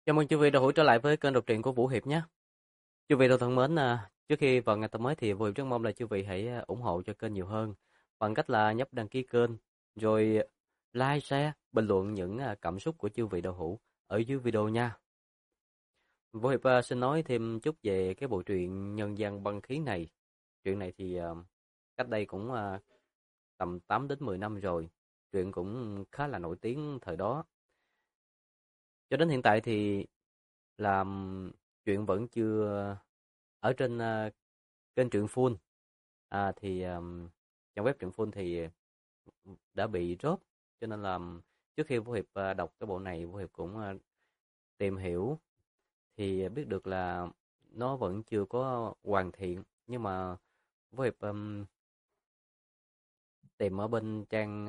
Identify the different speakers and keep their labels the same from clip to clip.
Speaker 1: Chào mừng quý vị đã hữu trở lại với kênh đọc truyện của Vũ Hiệp nhé. Quý vị thân mến, trước khi vào ngày tập mới thì Vũ Hiệp rất mong là quý vị hãy ủng hộ cho kênh nhiều hơn bằng cách là nhấp đăng ký kênh, rồi like, share, bình luận những cảm xúc của quý vị đạo hữu ở dưới video nha. Vũ Hiệp xin nói thêm chút về cái bộ truyện nhân gian băng khí này. Truyện này thì cách đây cũng tầm 8 đến 10 năm rồi. Truyện cũng khá là nổi tiếng thời đó. Cho đến hiện tại thì làm chuyện vẫn chưa ở trên kênh truyện full. Thì trang web truyện full thì đã bị drop, cho nên là trước khi Vũ Hiệp đọc cái bộ này, Vũ Hiệp cũng tìm hiểu thì biết được là nó vẫn chưa có hoàn thiện, nhưng mà Vũ Hiệp tìm ở bên trang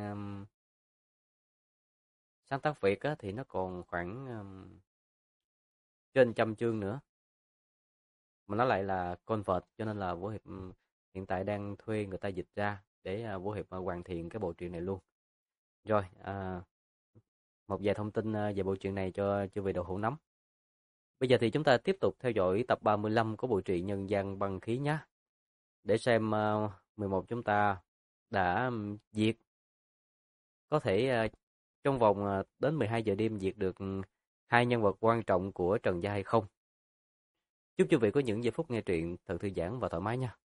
Speaker 1: sáng tác Việt á, thì nó còn khoảng trên trăm chương nữa, mà nó lại là convert, cho nên là Vũ Hiệp hiện tại đang thuê người ta dịch ra để Vũ Hiệp hoàn thiện cái bộ truyện này luôn. Rồi, một vài thông tin về bộ truyện này cho chư vị đạo hữu nắm. Bây giờ thì chúng ta tiếp tục theo dõi tập 35 của bộ truyện Nhân gian băng khí nhé. Để xem 11 chúng ta đã diệt, có thể trong vòng đến 12 giờ đêm diệt được hai nhân vật quan trọng của Trần gia hay không. Chúc quý vị có những giây phút nghe truyện thật thư giãn và thoải mái nha.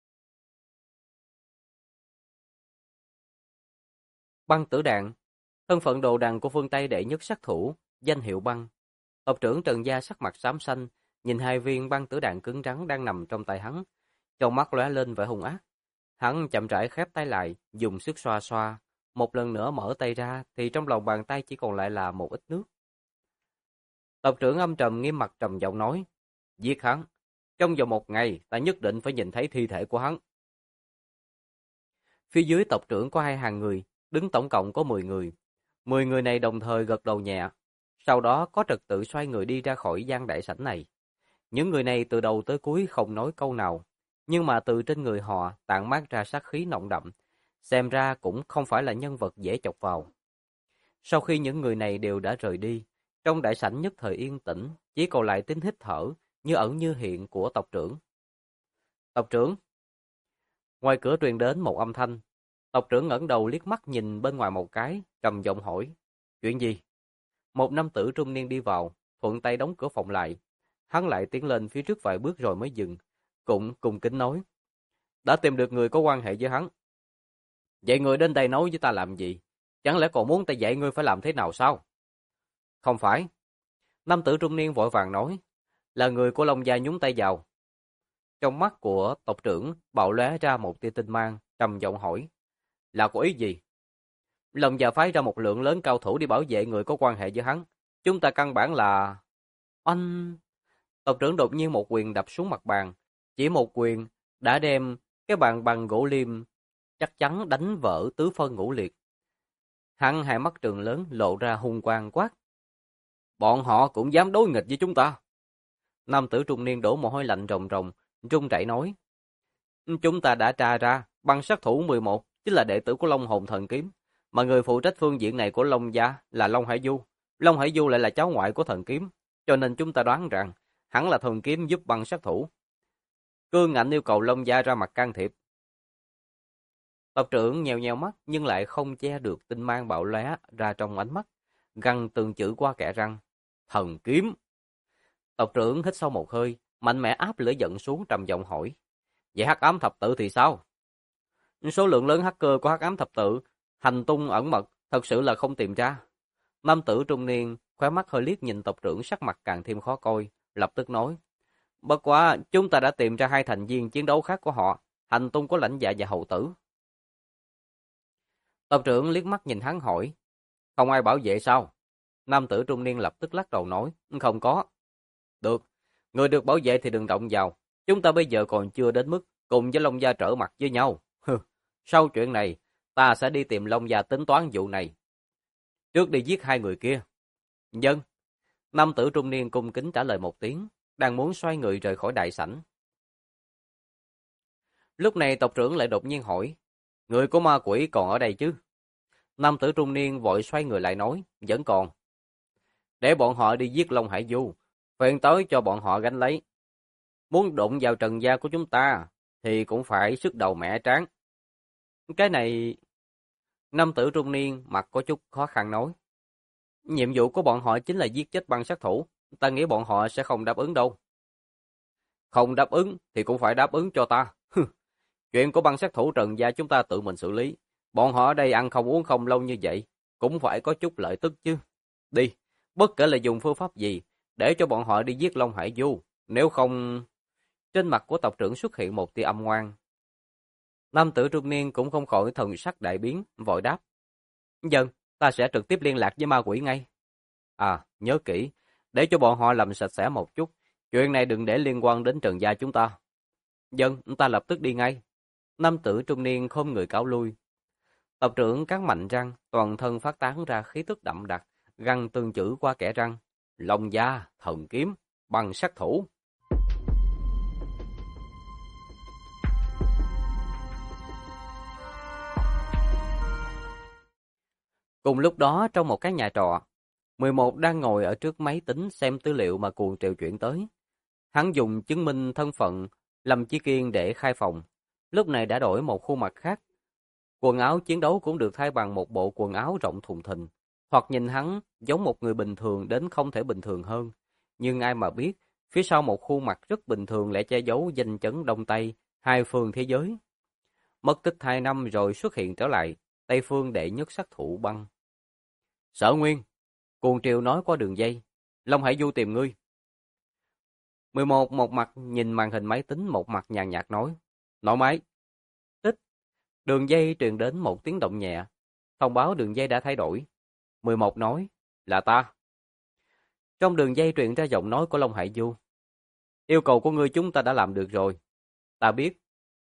Speaker 1: Băng tử đạn, thân phận đồ đằng của phương Tây đệ nhất sát thủ, danh hiệu băng. Tộc trưởng Trần gia sắc mặt xám xanh, nhìn hai viên băng tử đạn cứng rắn đang nằm trong tay hắn, trong mắt lóe lên vẻ hung ác. Hắn chậm rãi khép tay lại, dùng sức xoa xoa, một lần nữa mở tay ra thì trong lòng bàn tay chỉ còn lại là một ít nước. Tộc trưởng âm trầm nghiêm mặt trầm giọng nói: "Giết hắn, trong vòng một ngày ta nhất định phải nhìn thấy thi thể của hắn." Phía dưới tộc trưởng có hai hàng người, đứng tổng cộng có 10 người. 10 người này đồng thời gật đầu nhẹ, sau đó có trật tự xoay người đi ra khỏi gian đại sảnh này. Những người này từ đầu tới cuối không nói câu nào, nhưng mà từ trên người họ tản mát ra sát khí nồng đậm, xem ra cũng không phải là nhân vật dễ chọc vào. Sau khi những người này đều đã rời đi, trong đại sảnh nhất thời yên tĩnh, chỉ còn lại tiếng hít thở như ẩn như hiện của tộc trưởng. "Tộc trưởng!" Ngoài cửa truyền đến một âm thanh. Tộc trưởng ngẩng đầu liếc mắt nhìn bên ngoài một cái, trầm giọng hỏi: "Chuyện gì?" Một nam tử trung niên đi vào, thuận tay đóng cửa phòng lại. Hắn lại tiến lên phía trước vài bước rồi mới dừng, cũng cung kính nói: "Đã tìm được người có quan hệ với hắn. Vậy người đến đây nói với ta làm gì? Chẳng lẽ còn muốn ta dạy ngươi phải làm thế nào sao?" "Không phải." Nam tử trung niên vội vàng nói: "Là người của Long gia nhúng tay vào." Trong mắt của tộc trưởng bạo lóe ra một tia tinh mang, trầm giọng hỏi: "Là có ý gì?" "Long gia phái ra một lượng lớn cao thủ đi bảo vệ người có quan hệ với hắn. Chúng ta căn bản là..." Oanh! Tộc trưởng đột nhiên một quyền đập xuống mặt bàn. Chỉ một quyền đã đem cái bàn bằng gỗ liêm chắc chắn đánh vỡ tứ phân ngũ liệt. Hắn hai mắt trừng lớn lộ ra hung quang quát: "Bọn họ cũng dám đối nghịch với chúng ta?" Nam tử trung niên đổ mồ hôi lạnh ròng ròng, run rẩy nói: "Chúng ta đã tra ra, băng sát thủ 11 chính là đệ tử của Long Hồn Thần Kiếm, mà người phụ trách phương diện này của Long gia là Long Hải Du. Long Hải Du lại là cháu ngoại của Thần Kiếm, cho nên chúng ta đoán rằng hắn là Thần Kiếm giúp băng sát thủ. Cương Ngạnh yêu cầu Long gia ra mặt can thiệp." Tộc trưởng nhèo nhèo mắt nhưng lại không che được tinh mang bạo lóe ra trong ánh mắt, gằn từng chữ qua kẽ răng: "Thần Kiếm." Tộc trưởng hít sâu một hơi, mạnh mẽ áp lửa giận xuống, trầm giọng hỏi: "Vậy Hắc Ám Thập Tự thì sao?" "Số lượng lớn hacker của Hắc Ám Thập Tự hành tung ẩn mật, thật sự là không tìm ra." Nam tử trung niên khóe mắt hơi liếc nhìn tộc trưởng, sắc mặt càng thêm khó coi, lập tức nói: "Bất quá chúng ta đã tìm ra hai thành viên chiến đấu khác của họ, hành tung của Lãnh Dạ và Hầu Tử." Tộc trưởng liếc mắt nhìn hắn hỏi: "Không ai bảo vệ sao?" Nam tử trung niên lập tức lắc đầu nói: "Không có." "Được, người được bảo vệ thì đừng động vào. Chúng ta bây giờ còn chưa đến mức cùng với Long gia trở mặt với nhau. Sau chuyện này, ta sẽ đi tìm Long gia tính toán vụ này. Trước đi giết hai người kia." "Vâng." Nam tử trung niên cung kính trả lời một tiếng, đang muốn xoay người rời khỏi đại sảnh. Lúc này tộc trưởng lại đột nhiên hỏi: "Người của ma quỷ còn ở đây chứ?" Nam tử trung niên vội xoay người lại nói: "Vẫn còn." "Để bọn họ đi giết Long Hải Du, phiền tối cho bọn họ gánh lấy. Muốn đụng vào trần gia của chúng ta, thì cũng phải sức đầu mẻ tráng. Cái này, nam tử trung niên mặt có chút khó khăn nói. Nhiệm vụ của bọn họ chính là giết chết băng sát thủ. Ta nghĩ bọn họ sẽ không đáp ứng đâu. Không đáp ứng thì cũng phải đáp ứng cho ta. Chuyện của băng sát thủ Trần gia chúng ta tự mình xử lý. Bọn họ ở đây ăn không uống không lâu như vậy, cũng phải có chút lợi tức chứ. Đi, bất kể là dùng phương pháp gì, để cho bọn họ đi giết Long Hải Du. Nếu không... Trên mặt của tộc trưởng xuất hiện một tia âm ngoan. Nam tử trung niên cũng không khỏi thần sắc đại biến, vội đáp. Dân, ta sẽ trực tiếp liên lạc với ma quỷ ngay. À, nhớ kỹ, để cho bọn họ làm sạch sẽ một chút. Chuyện này đừng để liên quan đến Trần gia chúng ta. Dân, ta lập tức đi ngay. Nam tử trung niên khom người cáo lui. Tộc trưởng cắn mạnh răng, toàn thân phát tán ra khí tức đậm đặc, gằn từng chữ qua kẽ răng. Long gia, thần kiếm, băng sát thủ. Cùng lúc đó trong một cái nhà trọ, 11 đang ngồi ở trước máy tính xem tư liệu mà Cuồng Triều chuyển tới. Hắn dùng chứng minh thân phận Lâm Chí Kiên để khai phòng, lúc này đã đổi một khuôn mặt khác. Quần áo chiến đấu cũng được thay bằng một bộ quần áo rộng thùng thình, hoặc nhìn hắn giống một người bình thường đến không thể bình thường hơn. Nhưng ai mà biết, phía sau một khuôn mặt rất bình thường lại che giấu danh chấn Đông Tây, hai phương thế giới. Mất tích 2 năm rồi xuất hiện trở lại, Tây phương đệ nhất sát thủ băng. Sở Nguyên, Cuồng Triều nói qua đường dây, Long Hải Du tìm ngươi. 11 một mặt nhìn màn hình máy tính, một mặt nhàn nhạt nói, nổ máy. Tích, đường dây truyền đến một tiếng động nhẹ, thông báo đường dây đã thay đổi. 11 nói, là ta. Trong đường dây truyền ra giọng nói của Long Hải Du. Yêu cầu của ngươi chúng ta đã làm được rồi. Ta biết.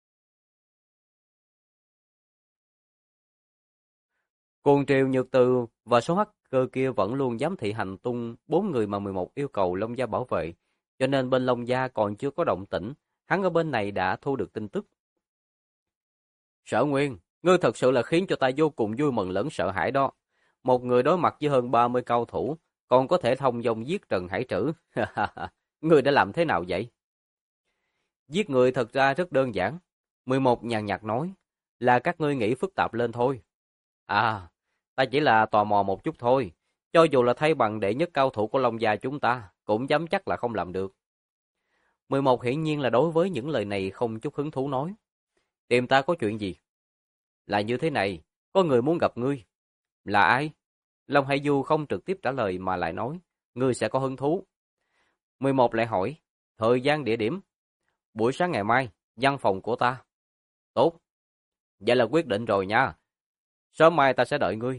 Speaker 1: Cuồng Triều, Nhược Từ và số hacker kia vẫn luôn giám thị hành tung 4 người mà 11 yêu cầu Long Gia bảo vệ, cho nên bên Long Gia còn chưa có động tĩnh, hắn ở bên này đã thu được tin tức. Sở Nguyên, ngươi thật sự là khiến cho ta vô cùng vui mừng lẫn sợ hãi đó. Một người đối mặt với hơn 30 cao thủ, còn có thể thông dong giết Trần Hải Trữ. Ngươi đã làm thế nào vậy? Giết người thật ra rất đơn giản. 11 nhàn nhạt nói, là các ngươi nghĩ phức tạp lên thôi. À, ta chỉ là tò mò một chút thôi. Cho dù là thay bằng đệ nhất cao thủ của Long Gia chúng ta, cũng dám chắc là không làm được. 11 hiển nhiên là đối với những lời này không chút hứng thú nói. Tìm ta có chuyện gì? Là như thế này, có người muốn gặp ngươi. Là ai? Long Hải Du không trực tiếp trả lời mà lại nói, ngươi sẽ có hứng thú. 11 lại hỏi, thời gian địa điểm. Buổi sáng ngày mai, văn phòng của ta. Tốt. Vậy là quyết định rồi nha. Sớm mai ta sẽ đợi ngươi.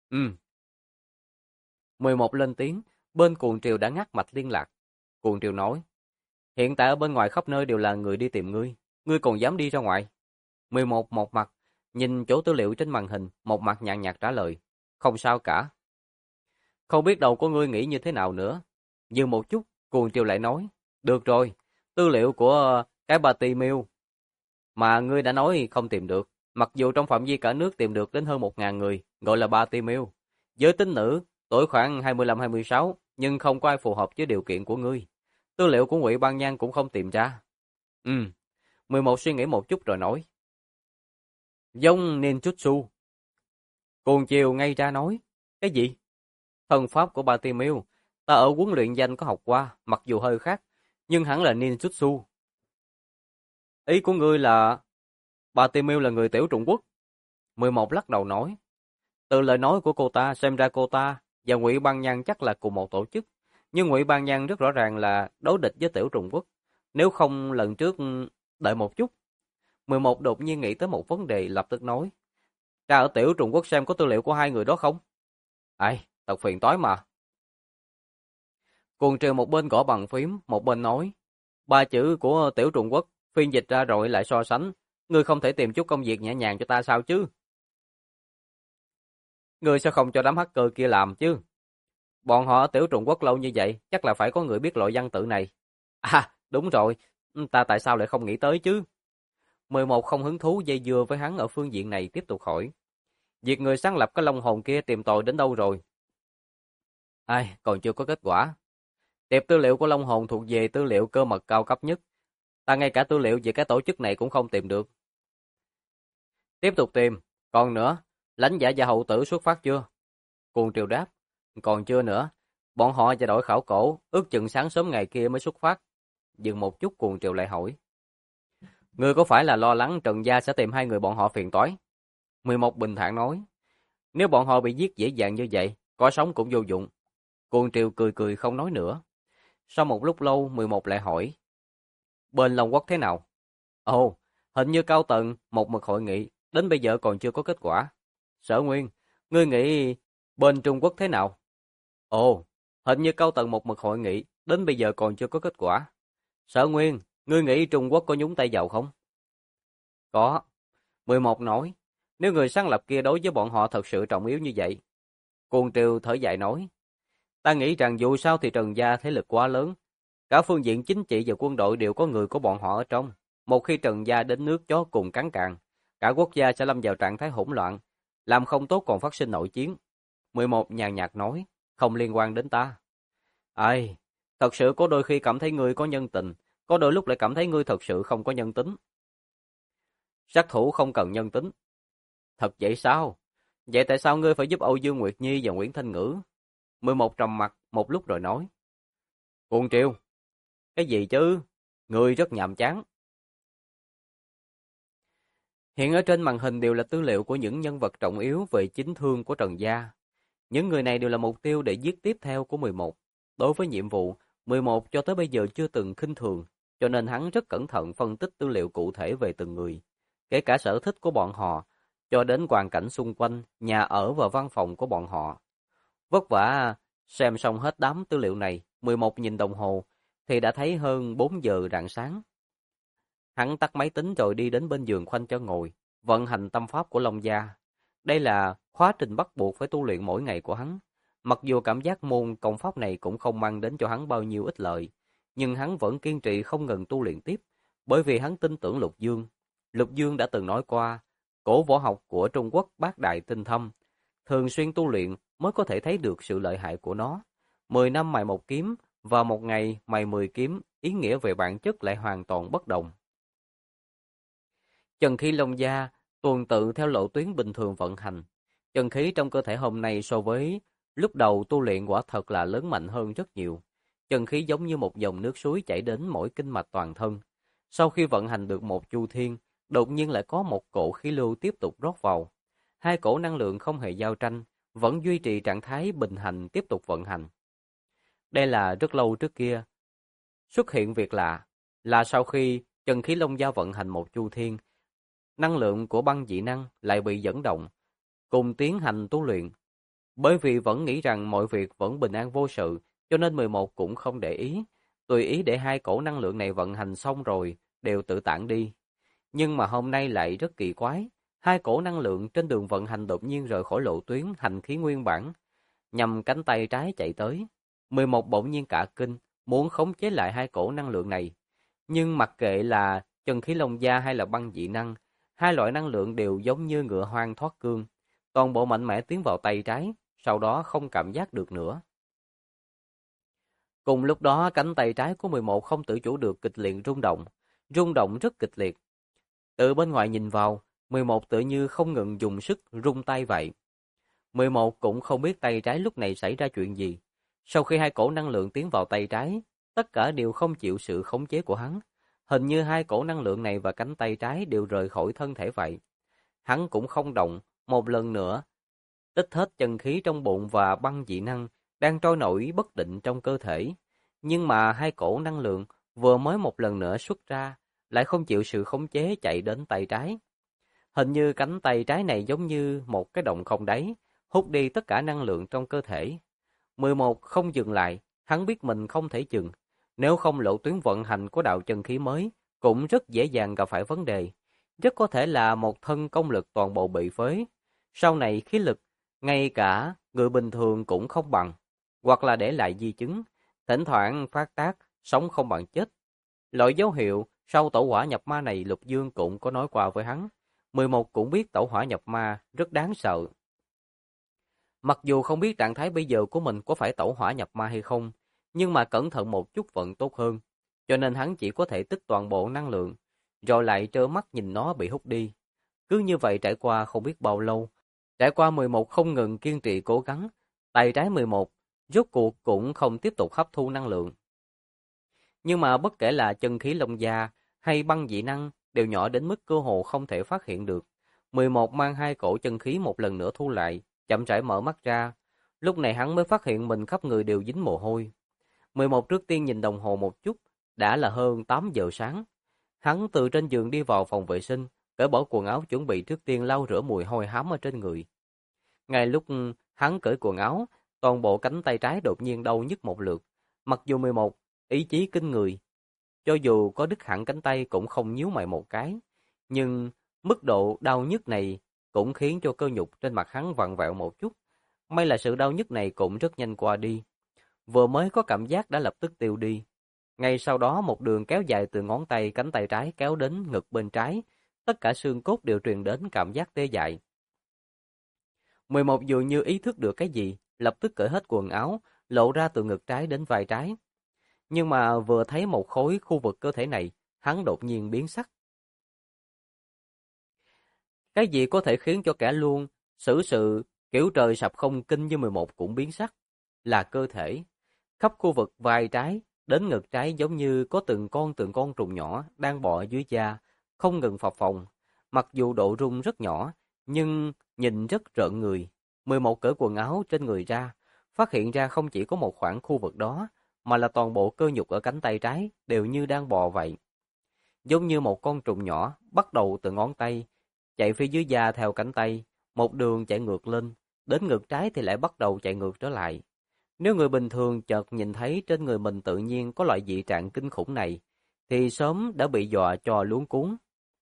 Speaker 1: 11 lên tiếng, bên Cuồng Triều đã ngắt mạch liên lạc. Cuồng Triều nói, hiện tại ở bên ngoài khắp nơi đều là người đi tìm ngươi còn dám đi ra ngoài. 11 một mặt, nhìn chỗ tư liệu trên màn hình, một mặt nhàn nhạt trả lời, không sao cả. Không biết đầu của ngươi nghĩ như thế nào nữa. Dừng một chút, Cuồng Triều lại nói, được rồi, tư liệu của cái Bartimeu mà ngươi đã nói không tìm được. Mặc dù trong phạm vi cả nước tìm được đến hơn 1.000 người, gọi là Bartimeu. Giới tính nữ, tuổi khoảng 25-26, nhưng không có ai phù hợp với điều kiện của ngươi. Tư liệu của Ngụy Băng Nhan cũng không tìm ra. 11 suy nghĩ một chút rồi nói. Giống ninjutsu. Cuồng Chiều ngay ra nói. Cái gì? Thần pháp của Bartimeu. Ta ở huấn luyện danh có học qua, mặc dù hơi khác, nhưng hẳn là ninjutsu. Ý của ngươi là Bartimeu là người tiểu Trung Quốc. 11 lắc đầu nói. Từ lời nói của cô ta xem ra cô ta và Ngụy Băng Nhan chắc là cùng một tổ chức, nhưng Ngụy Băng Nhan rất rõ ràng là đối địch với tiểu Trung Quốc. Nếu không lần trước đợi một chút. 11 đột nhiên nghĩ tới một vấn đề, lập tức nói. Ra ở tiểu Trung Quốc xem có tư liệu của hai người đó không? Ai, thật phiền toái mà. Cuồng Triều một bên gõ bằng phím, một bên nói. 3 chữ của tiểu Trung Quốc, phiên dịch ra rồi lại so sánh. Ngươi không thể tìm chút công việc nhẹ nhàng cho ta sao chứ? Ngươi sao không cho đám hacker kia làm chứ? Bọn họ ở tiểu Trung Quốc lâu như vậy, chắc là phải có người biết loại văn tự này. À, đúng rồi, ta tại sao lại không nghĩ tới chứ? 11 không hứng thú dây dưa với hắn ở phương diện này, tiếp tục hỏi. Việc người sáng lập cái long hồn kia tìm tòi đến đâu rồi? Ai, còn chưa có kết quả. Tiệp tư liệu của Long Hồn thuộc về tư liệu cơ mật cao cấp nhất. Ta ngay cả tư liệu về cái tổ chức này cũng không tìm được. Tiếp tục tìm. Còn nữa, lãnh giả và hậu tử xuất phát chưa? Cuồng Triều đáp. Còn chưa nữa. Bọn họ và đội khảo cổ, ước chừng sáng sớm ngày kia mới xuất phát. Dừng một chút Cuồng Triều lại hỏi. Ngươi có phải là lo lắng Trần Gia sẽ tìm hai người bọn họ phiền toái? 11 bình thản nói. Nếu bọn họ bị giết dễ dàng như vậy, có sống cũng vô dụng. Cuồng Triều cười cười không nói nữa. Sau một lúc lâu, 11 lại hỏi. Bên Long Quốc thế nào? Ồ, hình như cao tầng một mực hội nghị, đến bây giờ còn chưa có kết quả. Sở Nguyên, ngươi nghĩ bên Trung Quốc thế nào? Ồ, hình như cao tầng một mực hội nghị, đến bây giờ còn chưa có kết quả. Sở Nguyên, ngươi nghĩ Trung Quốc có nhúng tay vào không? Có. 11 nói, nếu người sáng lập kia đối với bọn họ thật sự trọng yếu như vậy. Cuồng Triều thở dài nói, ta nghĩ rằng dù sao thì Trần Gia thế lực quá lớn. Cả phương diện chính trị và quân đội đều có người của bọn họ ở trong. Một khi Trần Gia đến nước chó cùng cắn cạn, cả quốc gia sẽ lâm vào trạng thái hỗn loạn, làm không tốt còn phát sinh nội chiến. 11 nhàn nhạt nói, không liên quan đến ta. Ai, thật sự có đôi khi cảm thấy ngươi có nhân tình, có đôi lúc lại cảm thấy ngươi thật sự không có nhân tính. Sát thủ không cần nhân tính. Thật vậy sao? Vậy tại sao ngươi phải giúp Âu Dương Nguyệt Nhi và Nguyễn Thanh Ngữ? 11 trầm mặt một lúc rồi nói. Cuồng Triều, cái gì chứ? Ngươi rất nhàm chán. Hiện ở trên màn hình đều là tư liệu của những nhân vật trọng yếu về chính thương của Trần Gia. Những người này đều là mục tiêu để giết tiếp theo của 11. Đối với nhiệm vụ, 11 cho tới bây giờ chưa từng khinh thường, cho nên hắn rất cẩn thận phân tích tư liệu cụ thể về từng người, kể cả sở thích của bọn họ, cho đến hoàn cảnh xung quanh, nhà ở và văn phòng của bọn họ. Vất vả xem xong hết đám tư liệu này, 11 nhìn đồng hồ, thì đã thấy hơn 4 giờ rạng sáng. Hắn tắt máy tính rồi đi đến bên giường khoanh chân ngồi, vận hành tâm pháp của Long Gia. Đây là khóa trình bắt buộc phải tu luyện mỗi ngày của hắn. Mặc dù cảm giác môn công pháp này cũng không mang đến cho hắn bao nhiêu ích lợi, nhưng hắn vẫn kiên trì không ngừng tu luyện tiếp, bởi vì hắn tin tưởng Lục Dương. Lục Dương đã từng nói qua, cổ võ học của Trung Quốc bác đại tinh thâm, thường xuyên tu luyện mới có thể thấy được sự lợi hại của nó. 10 năm mài một kiếm và một ngày mài 10 kiếm, ý nghĩa về bản chất lại hoàn toàn bất đồng. Chân khí Long Gia tuần tự theo lộ tuyến bình thường vận hành. Chân khí trong cơ thể hôm nay so với lúc đầu tu luyện quả thật là lớn mạnh hơn rất nhiều. Chân khí giống như một dòng nước suối chảy đến mỗi kinh mạch toàn thân. Sau khi vận hành được một chu thiên, đột nhiên lại có một cổ khí lưu tiếp tục rót vào. Hai cổ năng lượng không hề giao tranh, vẫn duy trì trạng thái bình hành tiếp tục vận hành. Đây là rất lâu trước kia. Xuất hiện việc lạ là sau khi chân khí Long Gia vận hành một chu thiên, năng lượng của băng dị năng lại bị dẫn động, cùng tiến hành tu luyện. Bởi vì vẫn nghĩ rằng mọi việc vẫn bình an vô sự, cho nên 11 cũng không để ý, tùy ý để hai cổ năng lượng này vận hành xong rồi, đều tự tản đi. Nhưng mà hôm nay lại rất kỳ quái, hai cổ năng lượng trên đường vận hành đột nhiên rời khỏi lộ tuyến hành khí nguyên bản, nhằm cánh tay trái chạy tới. 11 bỗng nhiên cả kinh, muốn khống chế lại hai cổ năng lượng này. Nhưng mặc kệ là chân khí Long Gia hay là băng dị năng, hai loại năng lượng đều giống như ngựa hoang thoát cương, toàn bộ mạnh mẽ tiến vào tay trái, sau đó không cảm giác được nữa. Cùng lúc đó, cánh tay trái của 11 không tự chủ được kịch liệt rung động rất kịch liệt. Từ bên ngoài nhìn vào, 11 tự như không ngừng dùng sức rung tay vậy. 11 cũng không biết tay trái lúc này xảy ra chuyện gì. Sau khi hai cổ năng lượng tiến vào tay trái, tất cả đều không chịu sự khống chế của hắn. Hình như hai cổ năng lượng này và cánh tay trái đều rời khỏi thân thể vậy. Hắn cũng không động, một lần nữa, tích hết chân khí trong bụng và băng dị năng đang trôi nổi bất định trong cơ thể. Nhưng mà hai cổ năng lượng vừa mới một lần nữa xuất ra, lại không chịu sự khống chế chạy đến tay trái. Hình như cánh tay trái này giống như một cái động không đáy, hút đi tất cả năng lượng trong cơ thể. 11 không dừng lại, hắn biết mình không thể dừng. Nếu không lộ tuyến vận hành của đạo chân khí mới, cũng rất dễ dàng gặp phải vấn đề. Rất có thể là một thân công lực toàn bộ bị phế. Sau này khí lực, ngay cả người bình thường cũng không bằng, hoặc là để lại di chứng, thỉnh thoảng phát tác, sống không bằng chết. Loại dấu hiệu sau tẩu hỏa nhập ma này Lục Dương cũng có nói qua với hắn. 11 cũng biết tẩu hỏa nhập ma rất đáng sợ. Mặc dù không biết trạng thái bây giờ của mình có phải tẩu hỏa nhập ma hay không, nhưng mà cẩn thận một chút vẫn tốt hơn, cho nên hắn chỉ có thể tích toàn bộ năng lượng, rồi lại trơ mắt nhìn nó bị hút đi. Cứ như vậy trải qua không biết bao lâu, trải qua 11 không ngừng kiên trì cố gắng, tay trái 11 rốt cuộc cũng không tiếp tục hấp thu năng lượng. Nhưng mà bất kể là chân khí lông da hay băng dị năng đều nhỏ đến mức cơ hồ không thể phát hiện được. 11 mang hai cổ chân khí một lần nữa thu lại, chậm rãi mở mắt ra. Lúc này hắn mới phát hiện mình khắp người đều dính mồ hôi. 11 trước tiên nhìn đồng hồ một chút, đã là hơn 8 giờ sáng. Hắn từ trên giường đi vào phòng vệ sinh, cởi bỏ quần áo chuẩn bị trước tiên lau rửa mùi hôi hám ở trên người. Ngay lúc hắn cởi quần áo, toàn bộ cánh tay trái đột nhiên đau nhức một lượt. Mặc dù 11 ý chí kinh người, cho dù có đứt hẳn cánh tay cũng không nhíu mày một cái, nhưng mức độ đau nhức này cũng khiến cho cơ nhục trên mặt hắn vặn vẹo một chút. May là sự đau nhức này cũng rất nhanh qua đi. Vừa mới có cảm giác đã lập tức tiêu đi. Ngay sau đó một đường kéo dài từ ngón tay cánh tay trái kéo đến ngực bên trái, tất cả xương cốt đều truyền đến cảm giác tê dại. 11 dường như ý thức được cái gì, lập tức cởi hết quần áo, lộ ra từ ngực trái đến vai trái. Nhưng mà vừa thấy một khối khu vực cơ thể này, hắn đột nhiên biến sắc. Cái gì có thể khiến cho kẻ luôn xử sự kiểu trời sập không kinh như 11 cũng biến sắc? Là cơ thể. Khắp khu vực vai trái đến ngực trái giống như có từng con trùng nhỏ đang bò dưới da, không ngừng phập phồng. Mặc dù độ rung rất nhỏ, nhưng nhìn rất rợn người. 11 cởi quần áo trên người ra, phát hiện ra không chỉ có một khoảng khu vực đó, mà là toàn bộ cơ nhục ở cánh tay trái đều như đang bò vậy. Giống như một con trùng nhỏ bắt đầu từ ngón tay, chạy phía dưới da theo cánh tay, một đường chạy ngược lên, đến ngực trái thì lại bắt đầu chạy ngược trở lại. Nếu người bình thường chợt nhìn thấy trên người mình tự nhiên có loại dị trạng kinh khủng này, thì sớm đã bị dọa cho luống cuống.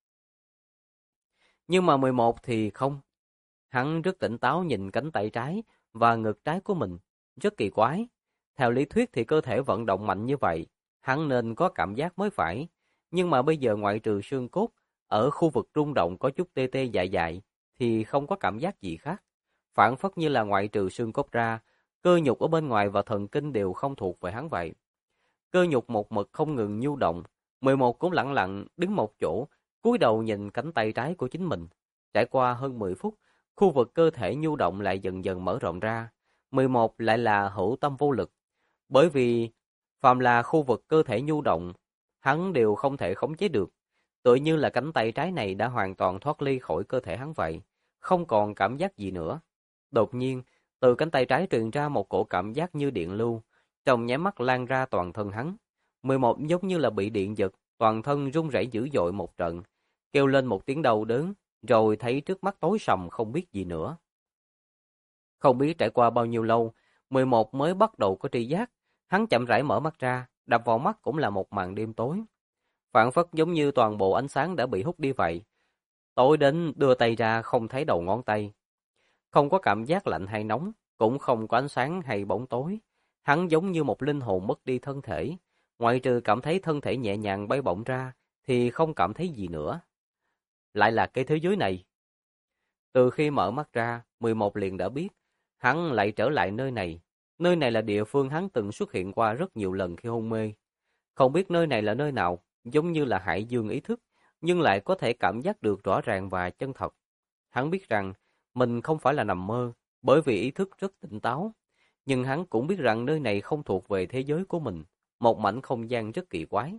Speaker 1: Nhưng mà 11 thì không. Hắn rất tỉnh táo nhìn cánh tay trái và ngực trái của mình, rất kỳ quái. Theo lý thuyết thì cơ thể vận động mạnh như vậy, hắn nên có cảm giác mới phải. Nhưng mà bây giờ ngoại trừ xương cốt, ở khu vực rung động có chút tê tê dại dại, thì không có cảm giác gì khác. Phản phất như là ngoại trừ xương cốt ra, cơ nhục ở bên ngoài và thần kinh đều không thuộc về hắn vậy. Cơ nhục một mực không ngừng nhu động, 11 cũng lặng lặng đứng một chỗ, cúi đầu nhìn cánh tay trái của chính mình. Trải qua hơn 10 phút, khu vực cơ thể nhu động lại dần dần mở rộng ra. 11 lại là hữu tâm vô lực, bởi vì phàm là khu vực cơ thể nhu động, hắn đều không thể khống chế được. Tựa như là cánh tay trái này đã hoàn toàn thoát ly khỏi cơ thể hắn vậy, không còn cảm giác gì nữa. Đột nhiên, từ cánh tay trái truyền ra một cổ cảm giác như điện lưu, trong nháy mắt lan ra toàn thân hắn. 11 giống như là bị điện giật, toàn thân run rẩy dữ dội một trận, kêu lên một tiếng đau đớn, rồi thấy trước mắt tối sầm không biết gì nữa. Không biết trải qua bao nhiêu lâu, 11 mới bắt đầu có tri giác, hắn chậm rãi mở mắt ra, đập vào mắt cũng là một màn đêm tối. Phản phất giống như toàn bộ ánh sáng đã bị hút đi vậy. Tối đến đưa tay ra không thấy đầu ngón tay. Không có cảm giác lạnh hay nóng, cũng không có ánh sáng hay bóng tối. Hắn giống như một linh hồn mất đi thân thể. Ngoại trừ cảm thấy thân thể nhẹ nhàng bay bổng ra, thì không cảm thấy gì nữa. Lại là cái thế giới này. Từ khi mở mắt ra, 11 liền đã biết, hắn lại trở lại nơi này. Nơi này là địa phương hắn từng xuất hiện qua rất nhiều lần khi hôn mê. Không biết nơi này là nơi nào, giống như là hải dương ý thức, nhưng lại có thể cảm giác được rõ ràng và chân thật. Hắn biết rằng mình không phải là nằm mơ, bởi vì ý thức rất tỉnh táo. Nhưng hắn cũng biết rằng nơi này không thuộc về thế giới của mình, một mảnh không gian rất kỳ quái.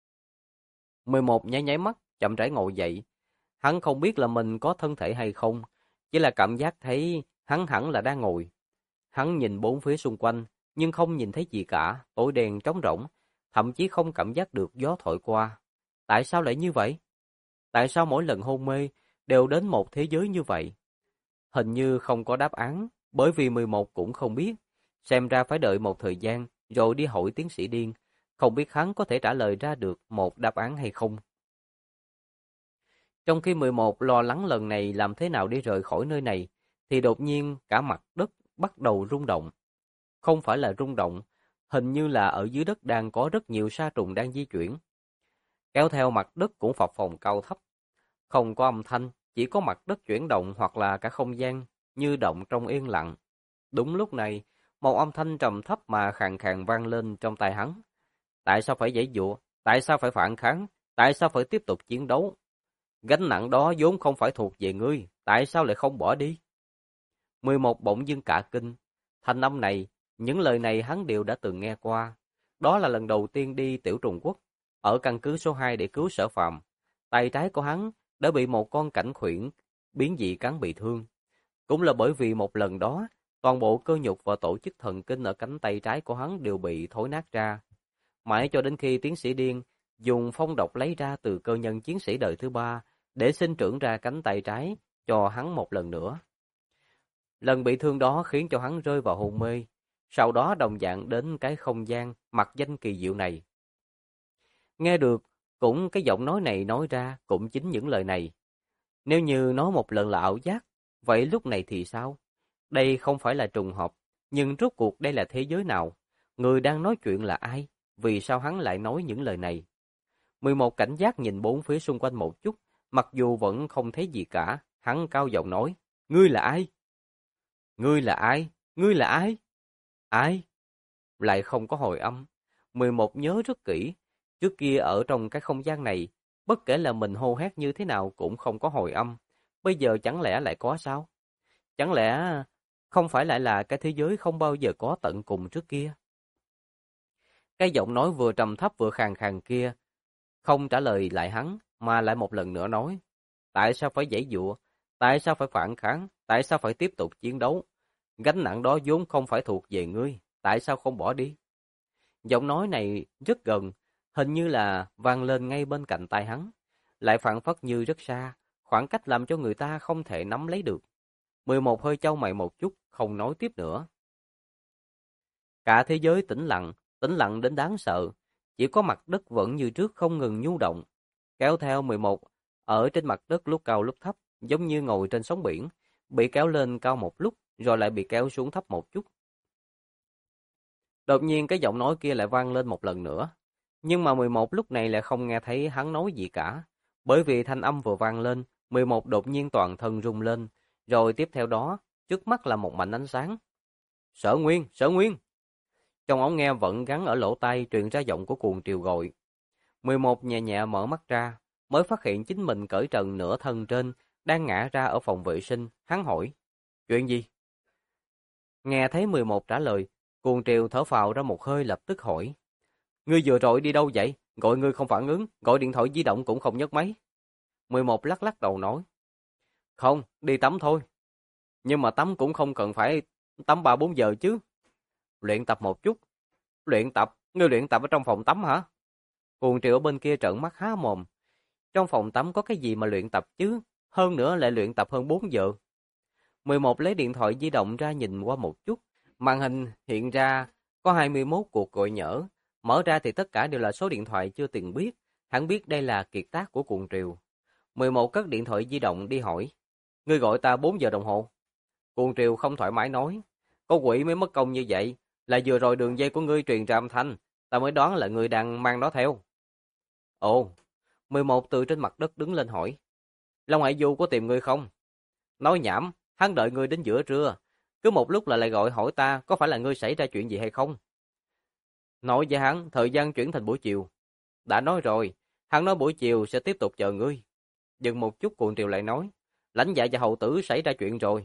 Speaker 1: 11 nháy nháy mắt, chậm rãi ngồi dậy. Hắn không biết là mình có thân thể hay không, chỉ là cảm giác thấy hắn hẳn là đang ngồi. Hắn nhìn bốn phía xung quanh, nhưng không nhìn thấy gì cả, tối đen trống rỗng, thậm chí không cảm giác được gió thổi qua. Tại sao lại như vậy? Tại sao mỗi lần hôn mê đều đến một thế giới như vậy? Hình như không có đáp án, bởi vì 11 cũng không biết. Xem ra phải đợi một thời gian, rồi đi hỏi tiến sĩ Điên, không biết hắn có thể trả lời ra được một đáp án hay không. Trong khi 11 lo lắng lần này làm thế nào để rời khỏi nơi này, thì đột nhiên cả mặt đất bắt đầu rung động. Không phải là rung động, hình như là ở dưới đất đang có rất nhiều sa trùng đang di chuyển. Kéo theo mặt đất cũng phập phồng cao thấp. Không có âm thanh, chỉ có mặt đất chuyển động hoặc là cả không gian, như động trong yên lặng. Đúng lúc này, một âm thanh trầm thấp mà khàn khàn vang lên trong tai hắn. Tại sao phải giãy giụa? Tại sao phải phản kháng? Tại sao phải tiếp tục chiến đấu? Gánh nặng đó vốn không phải thuộc về ngươi, tại sao lại không bỏ đi? 11 bỗng dưng cả kinh. Thanh âm này, những lời này hắn đều đã từng nghe qua. Đó là lần đầu tiên đi Tiểu Trùng Quốc, ở căn cứ số 2 để cứu Sở Phàm. Tay trái của hắn đã bị một con cảnh khuyển biến dị cắn bị thương. Cũng là bởi vì một lần đó, toàn bộ cơ nhục và tổ chức thần kinh ở cánh tay trái của hắn đều bị thối nát ra. Mãi cho đến khi tiến sĩ điên dùng phong độc lấy ra từ cơ nhân chiến sĩ đời thứ 3 để sinh trưởng ra cánh tay trái cho hắn một lần nữa. Lần bị thương đó khiến cho hắn rơi vào hôn mê, sau đó đồng dạng đến cái không gian mặc danh kỳ diệu này. Nghe được, cũng cái giọng nói này nói ra cũng chính những lời này. Nếu như nói một lần là ảo giác, vậy lúc này thì sao? Đây không phải là trùng hợp, nhưng rốt cuộc đây là thế giới nào? Người đang nói chuyện là ai? Vì sao hắn lại nói những lời này? 11 cảnh giác nhìn bốn phía xung quanh một chút, mặc dù vẫn không thấy gì cả, hắn cao giọng nói, ngươi là ai? Ngươi là ai? Ngươi là ai? Ai? Lại không có hồi âm. 11 nhớ rất kỹ, trước kia ở trong cái không gian này, bất kể là mình hô hét như thế nào cũng không có hồi âm. Bây giờ chẳng lẽ lại có sao? Chẳng lẽ không phải lại là cái thế giới không bao giờ có tận cùng trước kia? Cái giọng nói vừa trầm thấp vừa khàn khàn kia, không trả lời lại hắn, mà lại một lần nữa nói. Tại sao phải giãy giụa? Tại sao phải phản kháng? Tại sao phải tiếp tục chiến đấu? Gánh nặng đó vốn không phải thuộc về ngươi, tại sao không bỏ đi? Giọng nói này rất gần, hình như là vang lên ngay bên cạnh tai hắn, lại phảng phất như rất xa, khoảng cách làm cho người ta không thể nắm lấy được. 11 hơi chau mày một chút, không nói tiếp nữa. Cả thế giới tĩnh lặng đến đáng sợ, chỉ có mặt đất vẫn như trước không ngừng nhu động. Kéo theo 11, ở trên mặt đất lúc cao lúc thấp, giống như ngồi trên sóng biển, bị kéo lên cao một lúc, rồi lại bị kéo xuống thấp một chút. Đột nhiên cái giọng nói kia lại vang lên một lần nữa. Nhưng mà 11 lúc này lại không nghe thấy hắn nói gì cả. Bởi vì thanh âm vừa vang lên, 11 đột nhiên toàn thân rung lên. Rồi tiếp theo đó, trước mắt là một mảnh ánh sáng. Sở Nguyên, Sở Nguyên! Trong ống nghe vẫn gắn ở lỗ tai truyền ra giọng của cuồng triều gọi. 11 nhẹ nhẹ mở mắt ra, mới phát hiện chính mình cởi trần nửa thân trên, đang ngã ra ở phòng vệ sinh. Hắn hỏi, chuyện gì? Nghe thấy 11 trả lời, cuồng triều thở phào ra một hơi lập tức hỏi. Ngươi vừa rồi đi đâu vậy? Gọi ngươi không phản ứng, gọi điện thoại di động cũng không nhấc máy. 11 lắc lắc đầu nói. Không, đi tắm thôi. Nhưng mà tắm cũng không cần phải tắm 3-4 giờ chứ. Luyện tập một chút. Luyện tập? Ngươi luyện tập ở trong phòng tắm hả? Cuồng triều ở bên kia trợn mắt há mồm. Trong phòng tắm có cái gì mà luyện tập chứ? Hơn nữa lại luyện tập hơn 4 giờ. 11 lấy điện thoại di động ra nhìn qua một chút. Màn hình hiện ra có 21 cuộc gọi nhỡ. Mở ra thì tất cả đều là số điện thoại chưa từng biết. Hắn biết đây là kiệt tác của cuồng triều. 11 cất điện thoại di động đi hỏi. Ngươi gọi ta 4 giờ đồng hồ. Cuồng triều không thoải mái nói. Có quỷ mới mất công như vậy. Là vừa rồi đường dây của ngươi truyền ra âm thanh. Ta mới đoán là ngươi đang mang nó theo. Ồ, 11 từ trên mặt đất đứng lên hỏi. Long Hải Du có tìm ngươi không? Nói nhảm, hắn đợi ngươi đến giữa trưa. Cứ một lúc là lại gọi hỏi ta có phải là ngươi xảy ra chuyện gì hay không? Nói với hắn, thời gian chuyển thành buổi chiều. Đã nói rồi, hắn nói buổi chiều sẽ tiếp tục chờ ngươi. Dừng một chút cuồng triều lại nói, lãnh dạ và hầu tử xảy ra chuyện rồi.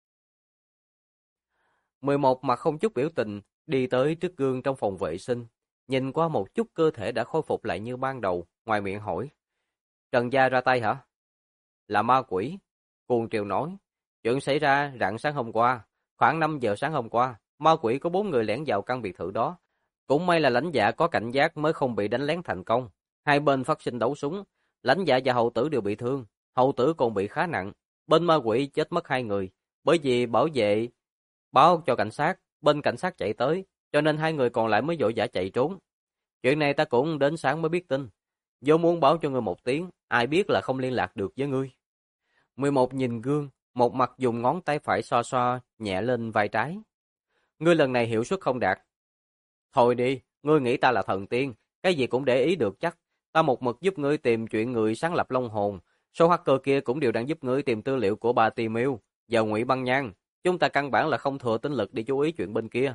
Speaker 1: 11 mặt không chút biểu tình, đi tới trước gương trong phòng vệ sinh. Nhìn qua một chút cơ thể đã khôi phục lại như ban đầu, ngoài miệng hỏi. Trần gia ra tay hả? Là ma quỷ. Cuồng triều nói, chuyện xảy ra rạng sáng hôm qua, khoảng 5 giờ sáng hôm qua, ma quỷ có 4 người lẻn vào căn biệt thự đó. Cũng may là lãnh dạ có cảnh giác mới không bị đánh lén thành công. Hai bên phát sinh đấu súng, lãnh dạ và hầu tử đều bị thương, hầu tử còn bị khá nặng. Bên ma quỷ chết mất 2 người, bởi vì bảo vệ báo cho cảnh sát, bên cảnh sát chạy tới, cho nên 2 người còn lại mới vội vã chạy trốn. Chuyện này ta cũng đến sáng mới biết tin. Vô muốn báo cho ngươi một tiếng, ai biết là không liên lạc được với ngươi. 11 nhìn gương, một mặt dùng ngón tay phải xoa xoa nhẹ lên vai trái. Ngươi lần này hiệu suất không đạt. Thôi đi, ngươi nghĩ ta là thần tiên, cái gì cũng để ý được chắc. Ta một mực giúp ngươi tìm chuyện người sáng lập Long Hồn. Số hacker kia cũng đều đang giúp ngươi tìm tư liệu của bà Tì Miêu và Ngụy Băng Nhan. Chúng ta căn bản là không thừa tinh lực đi chú ý chuyện bên kia.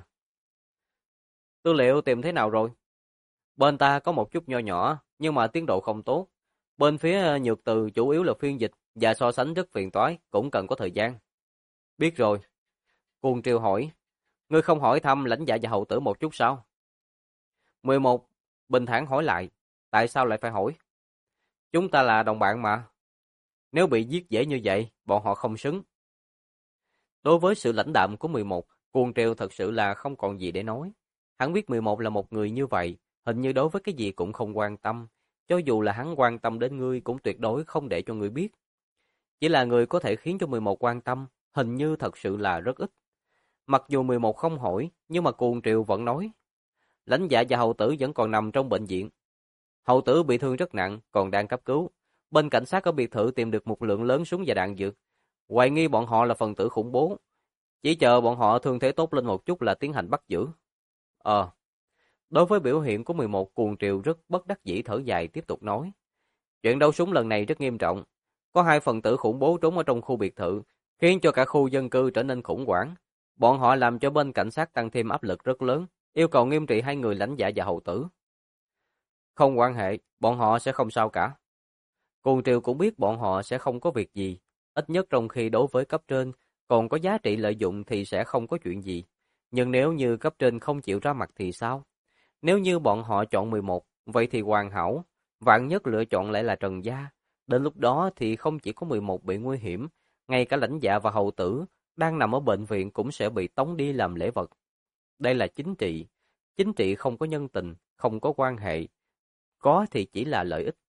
Speaker 1: Tư liệu tìm thế nào rồi? Bên ta có một chút nho nhỏ, nhưng mà tiến độ không tốt. Bên phía Nhược Từ chủ yếu là phiên dịch và so sánh rất phiền toái, cũng cần có thời gian. Biết rồi. Cuồng Triều hỏi, ngươi không hỏi thăm lãnh dạ và hầu tử một chút sao? 11. Bình thản hỏi lại, tại sao lại phải hỏi? Chúng ta là đồng bạn mà. Nếu bị giết dễ như vậy, bọn họ không xứng. Đối với sự lãnh đạm của 11, Cuồng Triều thật sự là không còn gì để nói. Hắn biết 11 là một người như vậy, hình như đối với cái gì cũng không quan tâm. Cho dù là hắn quan tâm đến ngươi cũng tuyệt đối không để cho ngươi biết. Chỉ là người có thể khiến cho 11 quan tâm, hình như thật sự là rất ít. Mặc dù 11 không hỏi, nhưng mà Cuồng Triều vẫn nói. Lãnh dạ và hầu tử vẫn còn nằm trong bệnh viện. Hầu tử bị thương rất nặng, còn đang cấp cứu. Bên cảnh sát ở biệt thự tìm được một lượng lớn súng và đạn dược. Hoài nghi bọn họ là phần tử khủng bố. Chỉ chờ bọn họ thương thế tốt lên một chút là tiến hành bắt giữ. Đối với biểu hiện của 11, Cuồng Triều rất bất đắc dĩ thở dài tiếp tục nói. Chuyện đấu súng lần này rất nghiêm trọng. Có 2 phần tử khủng bố trốn ở trong khu biệt thự, khiến cho cả khu dân cư trở nên khủng hoảng. Bọn họ làm cho bên cảnh sát tăng thêm áp lực rất lớn, yêu cầu nghiêm trị 2 người lãnh dạ và hầu tử. Không quan hệ, bọn họ sẽ không sao cả. Cuồng Triều cũng biết bọn họ sẽ không có việc gì, ít nhất trong khi đối với cấp trên còn có giá trị lợi dụng thì sẽ không có chuyện gì. Nhưng nếu như cấp trên không chịu ra mặt thì sao? Nếu như bọn họ chọn 11, vậy thì hoàn hảo, vạn nhất lựa chọn lại là Trần Gia. Đến lúc đó thì không chỉ có 11 bị nguy hiểm, ngay cả lãnh dạ và hầu tử đang nằm ở bệnh viện cũng sẽ bị tống đi làm lễ vật. Đây là chính trị không có nhân tình, không có quan hệ, có thì chỉ là lợi ích.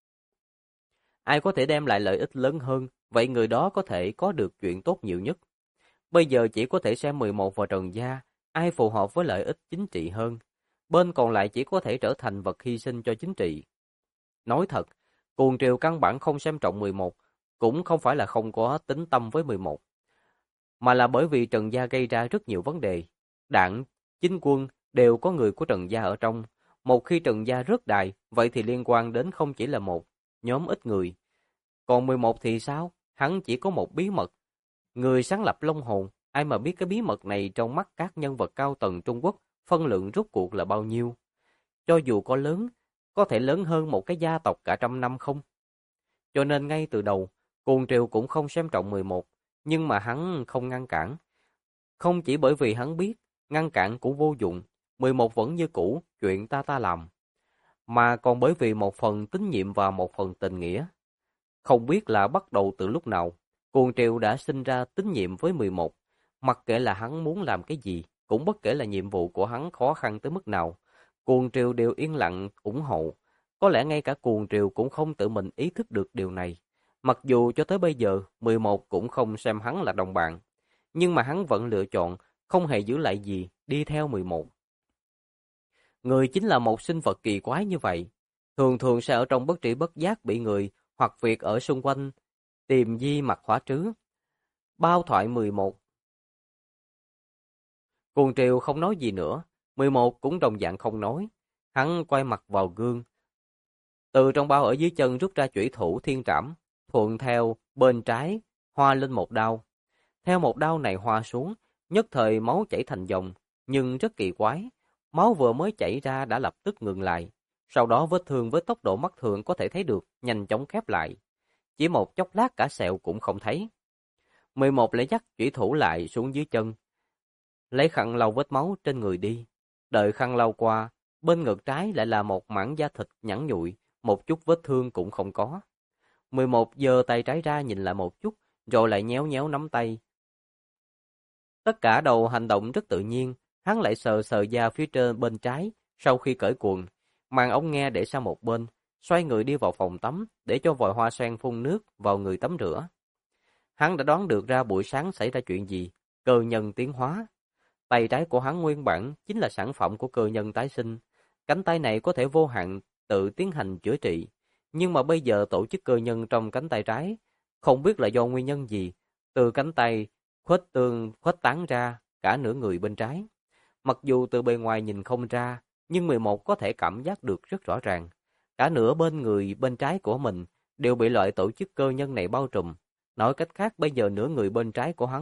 Speaker 1: Ai có thể đem lại lợi ích lớn hơn, vậy người đó có thể có được chuyện tốt nhiều nhất. Bây giờ chỉ có thể xem 11 và Trần Gia, ai phù hợp với lợi ích chính trị hơn. Bên còn lại chỉ có thể trở thành vật hy sinh cho chính trị. Nói thật, Cuồng Triều căn bản không xem trọng 11, cũng không phải là không có tính tâm với 11, mà là bởi vì Trần Gia gây ra rất nhiều vấn đề. Đảng, chính quân đều có người của Trần Gia ở trong. Một khi Trần Gia rớt đài, vậy thì liên quan đến không chỉ là một nhóm ít người. Còn 11 thì sao? Hắn chỉ có một bí mật. Người sáng lập Long Hồn, ai mà biết cái bí mật này trong mắt các nhân vật cao tầng Trung Quốc, phân lượng rốt cuộc là bao nhiêu? Cho dù có lớn, có thể lớn hơn một cái gia tộc cả trăm năm không? Cho nên ngay từ đầu, Cuồng Triều cũng không xem trọng 11, nhưng mà hắn không ngăn cản. Không chỉ bởi vì hắn biết, ngăn cản cũng vô dụng, 11 vẫn như cũ, chuyện ta làm. Mà còn bởi vì một phần tín nhiệm và một phần tình nghĩa. Không biết là bắt đầu từ lúc nào, Cuồng Triều đã sinh ra tín nhiệm với 11. Mặc kệ là hắn muốn làm cái gì, cũng bất kể là nhiệm vụ của hắn khó khăn tới mức nào, Cuồng Triều đều yên lặng ủng hộ. Có lẽ ngay cả Cuồng Triều cũng không tự mình ý thức được điều này. Mặc dù cho tới bây giờ, 11 cũng không xem hắn là đồng bạn. Nhưng mà hắn vẫn lựa chọn, không hề giữ lại gì, đi theo 11. Người chính là một sinh vật kỳ quái như vậy. Thường thường sẽ ở trong bất tri bất giác bị người hoặc việc ở xung quanh tìm di mặt khóa trứ. Bao thoại 11. Cuồng Triều không nói gì nữa, 11 cũng đồng dạng không nói. Hắn quay mặt vào gương. Từ trong bao ở dưới chân rút ra chủy thủ thiên trảm, thuận theo bên trái, hoa lên một đao. Theo một đao này hoa xuống, nhất thời máu chảy thành dòng, nhưng rất kỳ quái. Máu vừa mới chảy ra đã lập tức ngừng lại. Sau đó vết thương với tốc độ mắt thường có thể thấy được, nhanh chóng khép lại. Chỉ một chốc lát cả sẹo cũng không thấy. 11 lại dắt chủy thủ lại xuống dưới chân. Lấy khăn lau vết máu trên người đi. Đợi khăn lau qua, bên ngực trái lại là một mảng da thịt nhẵn nhụi, một chút vết thương cũng không có. 11 giơ tay trái ra nhìn lại một chút, rồi lại nhéo nhéo nắm tay. Tất cả đầu hành động rất tự nhiên, hắn lại sờ sờ da phía trên bên trái, sau khi cởi quần, mang ống nghe để sang một bên, xoay người đi vào phòng tắm, để cho vòi hoa sen phun nước vào người tắm rửa. Hắn đã đoán được ra buổi sáng xảy ra chuyện gì, cơ nhân tiến hóa. Tay trái của hắn nguyên bản chính là sản phẩm của cơ nhân tái sinh. Cánh tay này có thể vô hạn tự tiến hành chữa trị, nhưng mà bây giờ tổ chức cơ nhân trong cánh tay trái, không biết là do nguyên nhân gì, từ cánh tay khuếch tán ra cả nửa người bên trái. Mặc dù từ bề ngoài nhìn không ra, nhưng 11 có thể cảm giác được rất rõ ràng. Cả nửa bên người bên trái của mình đều bị loại tổ chức cơ nhân này bao trùm. Nói cách khác bây giờ nửa người bên trái của hắn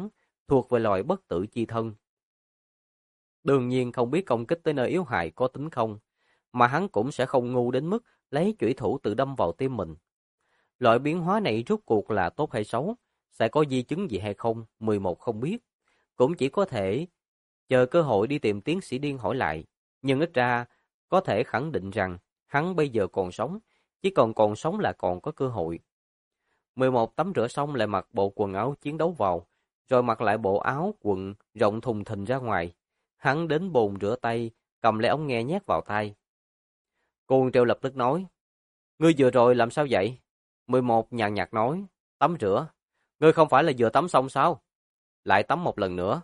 Speaker 1: thuộc về loại bất tử chi thân. Đương nhiên không biết công kích tới nơi yếu hại có tính không, mà hắn cũng sẽ không ngu đến mức lấy chủy thủ tự đâm vào tim mình. Loại biến hóa này rốt cuộc là tốt hay xấu, sẽ có di chứng gì hay không, 11 không biết. Cũng chỉ có thể chờ cơ hội đi tìm tiến sĩ Điên hỏi lại. Nhưng ít ra, có thể khẳng định rằng hắn bây giờ còn sống, chỉ còn sống là còn có cơ hội. 11 tắm rửa xong lại mặc bộ quần áo chiến đấu vào, rồi mặc lại bộ áo quần rộng thùng thình ra ngoài. Hắn đến bồn rửa tay, cầm lấy ống nghe nhét vào tai. Cô Treo lập tức nói, ngươi vừa rồi làm sao vậy? 11 nhàn nhạt nói, tắm rửa. Ngươi không phải là vừa tắm xong sao? Lại tắm một lần nữa.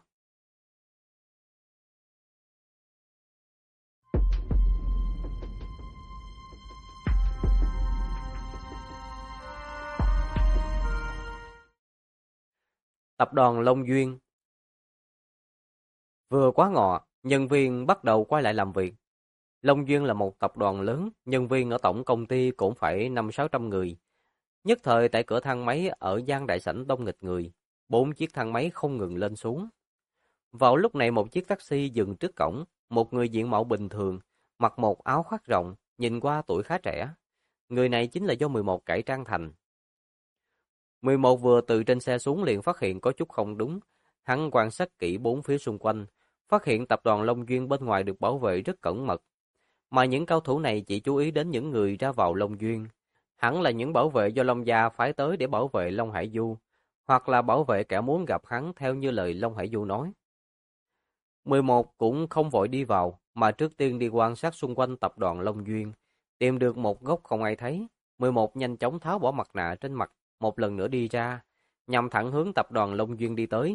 Speaker 1: Tập đoàn Long Duyên. Vừa quá ngọ, nhân viên bắt đầu quay lại làm việc. Long Duyên là một tập đoàn lớn, nhân viên ở tổng công ty cũng phải 500-600 người. Nhất thời tại cửa thang máy ở gian đại sảnh đông nghịch người, 4 chiếc thang máy không ngừng lên xuống. Vào lúc này một chiếc taxi dừng trước cổng, một người diện mạo bình thường, mặc một áo khoác rộng, nhìn qua tuổi khá trẻ. Người này chính là do 11 cải trang thành. 11 vừa từ trên xe xuống liền phát hiện có chút không đúng. Hắn quan sát kỹ bốn phía xung quanh, phát hiện tập đoàn Long Duyên bên ngoài được bảo vệ rất cẩn mật. Mà những cao thủ này chỉ chú ý đến những người ra vào Long Duyên. Hẳn là những bảo vệ do Long Gia phái tới để bảo vệ Long Hải Du, hoặc là bảo vệ kẻ muốn gặp hắn theo như lời Long Hải Du nói. 11 cũng không vội đi vào, mà trước tiên đi quan sát xung quanh tập đoàn Long Duyên. Tìm được một góc không ai thấy, 11 nhanh chóng tháo bỏ mặt nạ trên mặt, một lần nữa đi ra, nhằm thẳng hướng tập đoàn Long Duyên đi tới.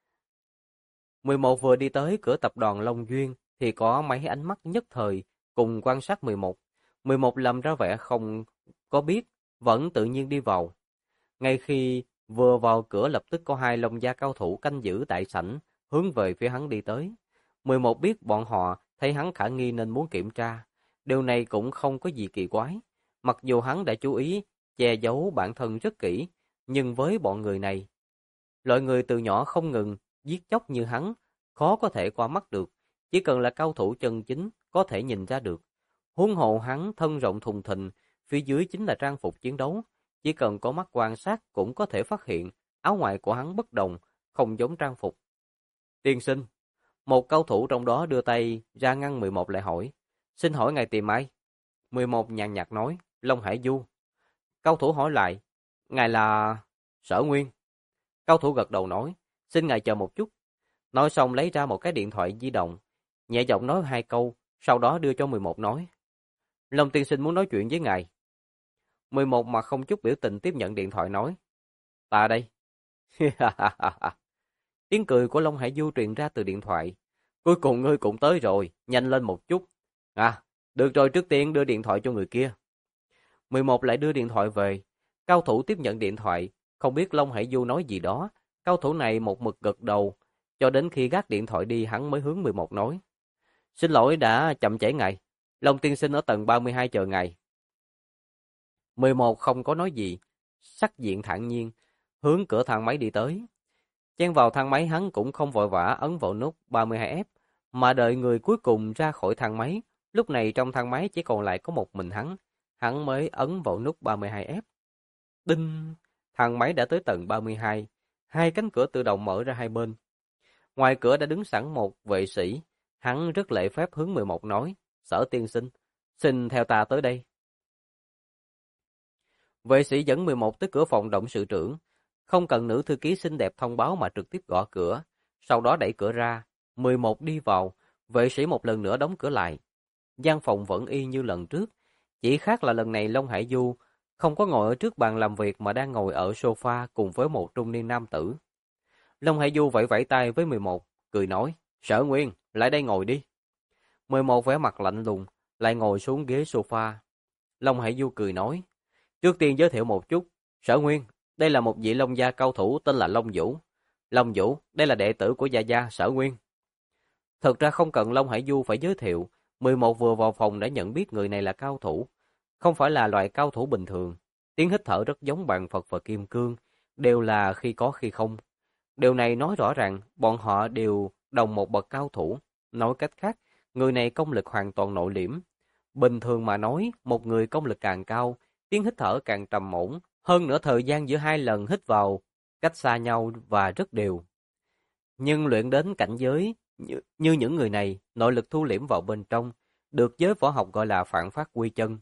Speaker 1: 11 vừa đi tới cửa tập đoàn Long Duyên, thì có mấy ánh mắt nhất thời cùng quan sát 11. 11 làm ra vẻ không có biết, vẫn tự nhiên đi vào. Ngay khi vừa vào cửa lập tức có hai Long Gia cao thủ canh giữ đại sảnh, hướng về phía hắn đi tới. 11 biết bọn họ thấy hắn khả nghi nên muốn kiểm tra. Điều này cũng không có gì kỳ quái. Mặc dù hắn đã chú ý che giấu bản thân rất kỹ, nhưng với bọn người này, loại người từ nhỏ không ngừng giết chóc như hắn, khó có thể qua mắt được. Chỉ cần là cao thủ chân chính có thể nhìn ra được. Huống hồ hắn thân rộng thùng thình, phía dưới chính là trang phục chiến đấu. Chỉ cần có mắt quan sát cũng có thể phát hiện áo ngoài của hắn bất đồng, không giống trang phục. Tiên sinh, một cao thủ trong đó đưa tay ra ngăn 11 lại hỏi. Xin hỏi ngài tìm ai? 11 nhàn nhạt nói, Long Hải Du. Cao thủ hỏi lại, ngài là Sở Nguyên. Cao thủ gật đầu nói, xin ngài chờ một chút. Nói xong lấy ra một cái điện thoại di động, nhẹ giọng nói hai câu, sau đó đưa cho 11 nói. Long tiên sinh muốn nói chuyện với ngài. 11 mà không chút biểu tình tiếp nhận điện thoại nói, ta đây. Tiếng cười của Long Hải Du truyền ra từ điện thoại. Cuối cùng ngươi cũng tới rồi, nhanh lên một chút. À, được rồi, trước tiên đưa điện thoại cho người kia. 11 lại đưa điện thoại về. Cao thủ tiếp nhận điện thoại, không biết Long Hải Du nói gì đó. Cao thủ này một mực gật đầu, cho đến khi gác điện thoại đi hắn mới hướng 11 nói. Xin lỗi đã chậm trễ ngài, Long tiên sinh ở tầng 32 chờ ngài. 11 không có nói gì, sắc diện thản nhiên, hướng cửa thang máy đi tới. Chen vào thang máy hắn cũng không vội vã ấn vào nút 32F, mà đợi người cuối cùng ra khỏi thang máy. Lúc này trong thang máy chỉ còn lại có một mình hắn mới ấn vào nút 32F. Đinh! Thang máy đã tới tầng 32, hai cánh cửa tự động mở ra hai bên. Ngoài cửa đã đứng sẵn một vệ sĩ, hắn rất lễ phép hướng 11 nói, Sở tiên sinh, xin theo ta tới đây. Vệ sĩ dẫn 11 tới cửa phòng động sự trưởng, không cần nữ thư ký xinh đẹp thông báo mà trực tiếp gõ cửa, sau đó đẩy cửa ra, 11 đi vào, vệ sĩ một lần nữa đóng cửa lại. Gian phòng vẫn y như lần trước, chỉ khác là lần này Long Hải Du không có ngồi ở trước bàn làm việc mà đang ngồi ở sofa cùng với một trung niên nam tử. Long Hải Du vẫy vẫy tay với 11, cười nói, Sở Nguyên, lại đây ngồi đi. 11 vẻ mặt lạnh lùng, lại ngồi xuống ghế sofa. Long Hải Du cười nói, trước tiên giới thiệu một chút, Sở Nguyên, đây là một vị Long Gia cao thủ tên là Long Vũ. Long Vũ, đây là đệ tử của Gia Gia, Sở Nguyên. Thực ra không cần Long Hải Du phải giới thiệu, 11 vừa vào phòng đã nhận biết người này là cao thủ. Không phải là loại cao thủ bình thường, tiếng hít thở rất giống bàn Phật và Kim Cương, đều là khi có khi không. Điều này nói rõ ràng bọn họ đều đồng một bậc cao thủ. Nói cách khác, người này công lực hoàn toàn nội liễm. Bình thường mà nói, một người công lực càng cao, tiếng hít thở càng trầm ổn, hơn nữa thời gian giữa hai lần hít vào cách xa nhau và rất đều. Nhưng luyện đến cảnh giới như những người này, nội lực thu liễm vào bên trong, được giới võ học gọi là phản phát quy chân.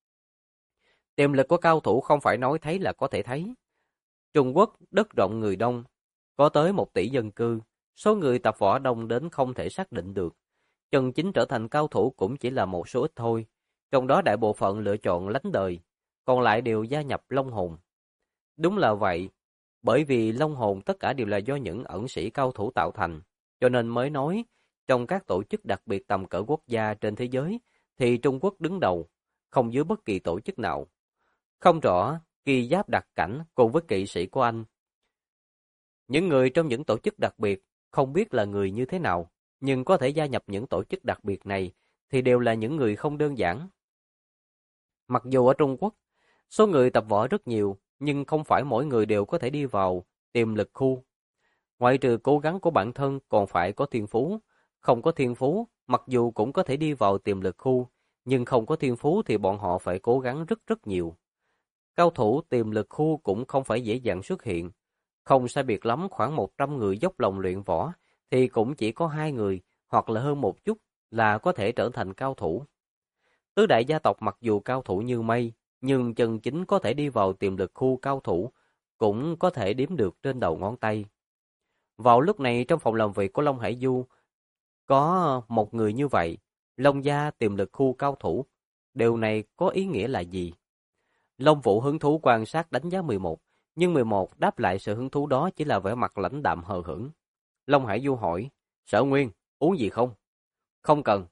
Speaker 1: Tiềm lực của cao thủ không phải nói thấy là có thể thấy. Trung Quốc đất rộng người đông, có tới 1 tỷ dân cư, số người tập võ đông đến không thể xác định được. Chân chính trở thành cao thủ cũng chỉ là một số ít thôi, trong đó đại bộ phận lựa chọn lánh đời, còn lại đều gia nhập Long Hồn. Đúng là vậy, bởi vì Long Hồn tất cả đều là do những ẩn sĩ cao thủ tạo thành, cho nên mới nói, trong các tổ chức đặc biệt tầm cỡ quốc gia trên thế giới, thì Trung Quốc đứng đầu, không dưới bất kỳ tổ chức nào. Không rõ, Kỳ Giáp Đặc Cảnh cùng với kỵ sĩ của anh. Những người trong những tổ chức đặc biệt, không biết là người như thế nào, nhưng có thể gia nhập những tổ chức đặc biệt này, thì đều là những người không đơn giản. Mặc dù ở Trung Quốc, số người tập võ rất nhiều, nhưng không phải mỗi người đều có thể đi vào tiềm lực khu. Ngoại trừ cố gắng của bản thân còn phải có thiên phú. Không có thiên phú, mặc dù cũng có thể đi vào tiềm lực khu, nhưng không có thiên phú thì bọn họ phải cố gắng rất rất nhiều. Cao thủ tiềm lực khu cũng không phải dễ dàng xuất hiện. Không sai biệt lắm khoảng 100 người dốc lòng luyện võ, thì cũng chỉ có 2 người, hoặc là hơn một chút, là có thể trở thành cao thủ. Tứ đại gia tộc mặc dù cao thủ như mây, nhưng chân chính có thể đi vào tiềm lực khu cao thủ, cũng có thể đếm được trên đầu ngón tay. Vào lúc này trong phòng làm việc của Long Hải Du, có một người như vậy, Long gia tiềm lực khu cao thủ. Điều này có ý nghĩa là gì? Long Vũ hứng thú quan sát đánh giá 11, nhưng 11 đáp lại sự hứng thú đó chỉ là vẻ mặt lãnh đạm hờ hững. Long Hải Du hỏi, Sở Nguyên, uống gì không? Không cần.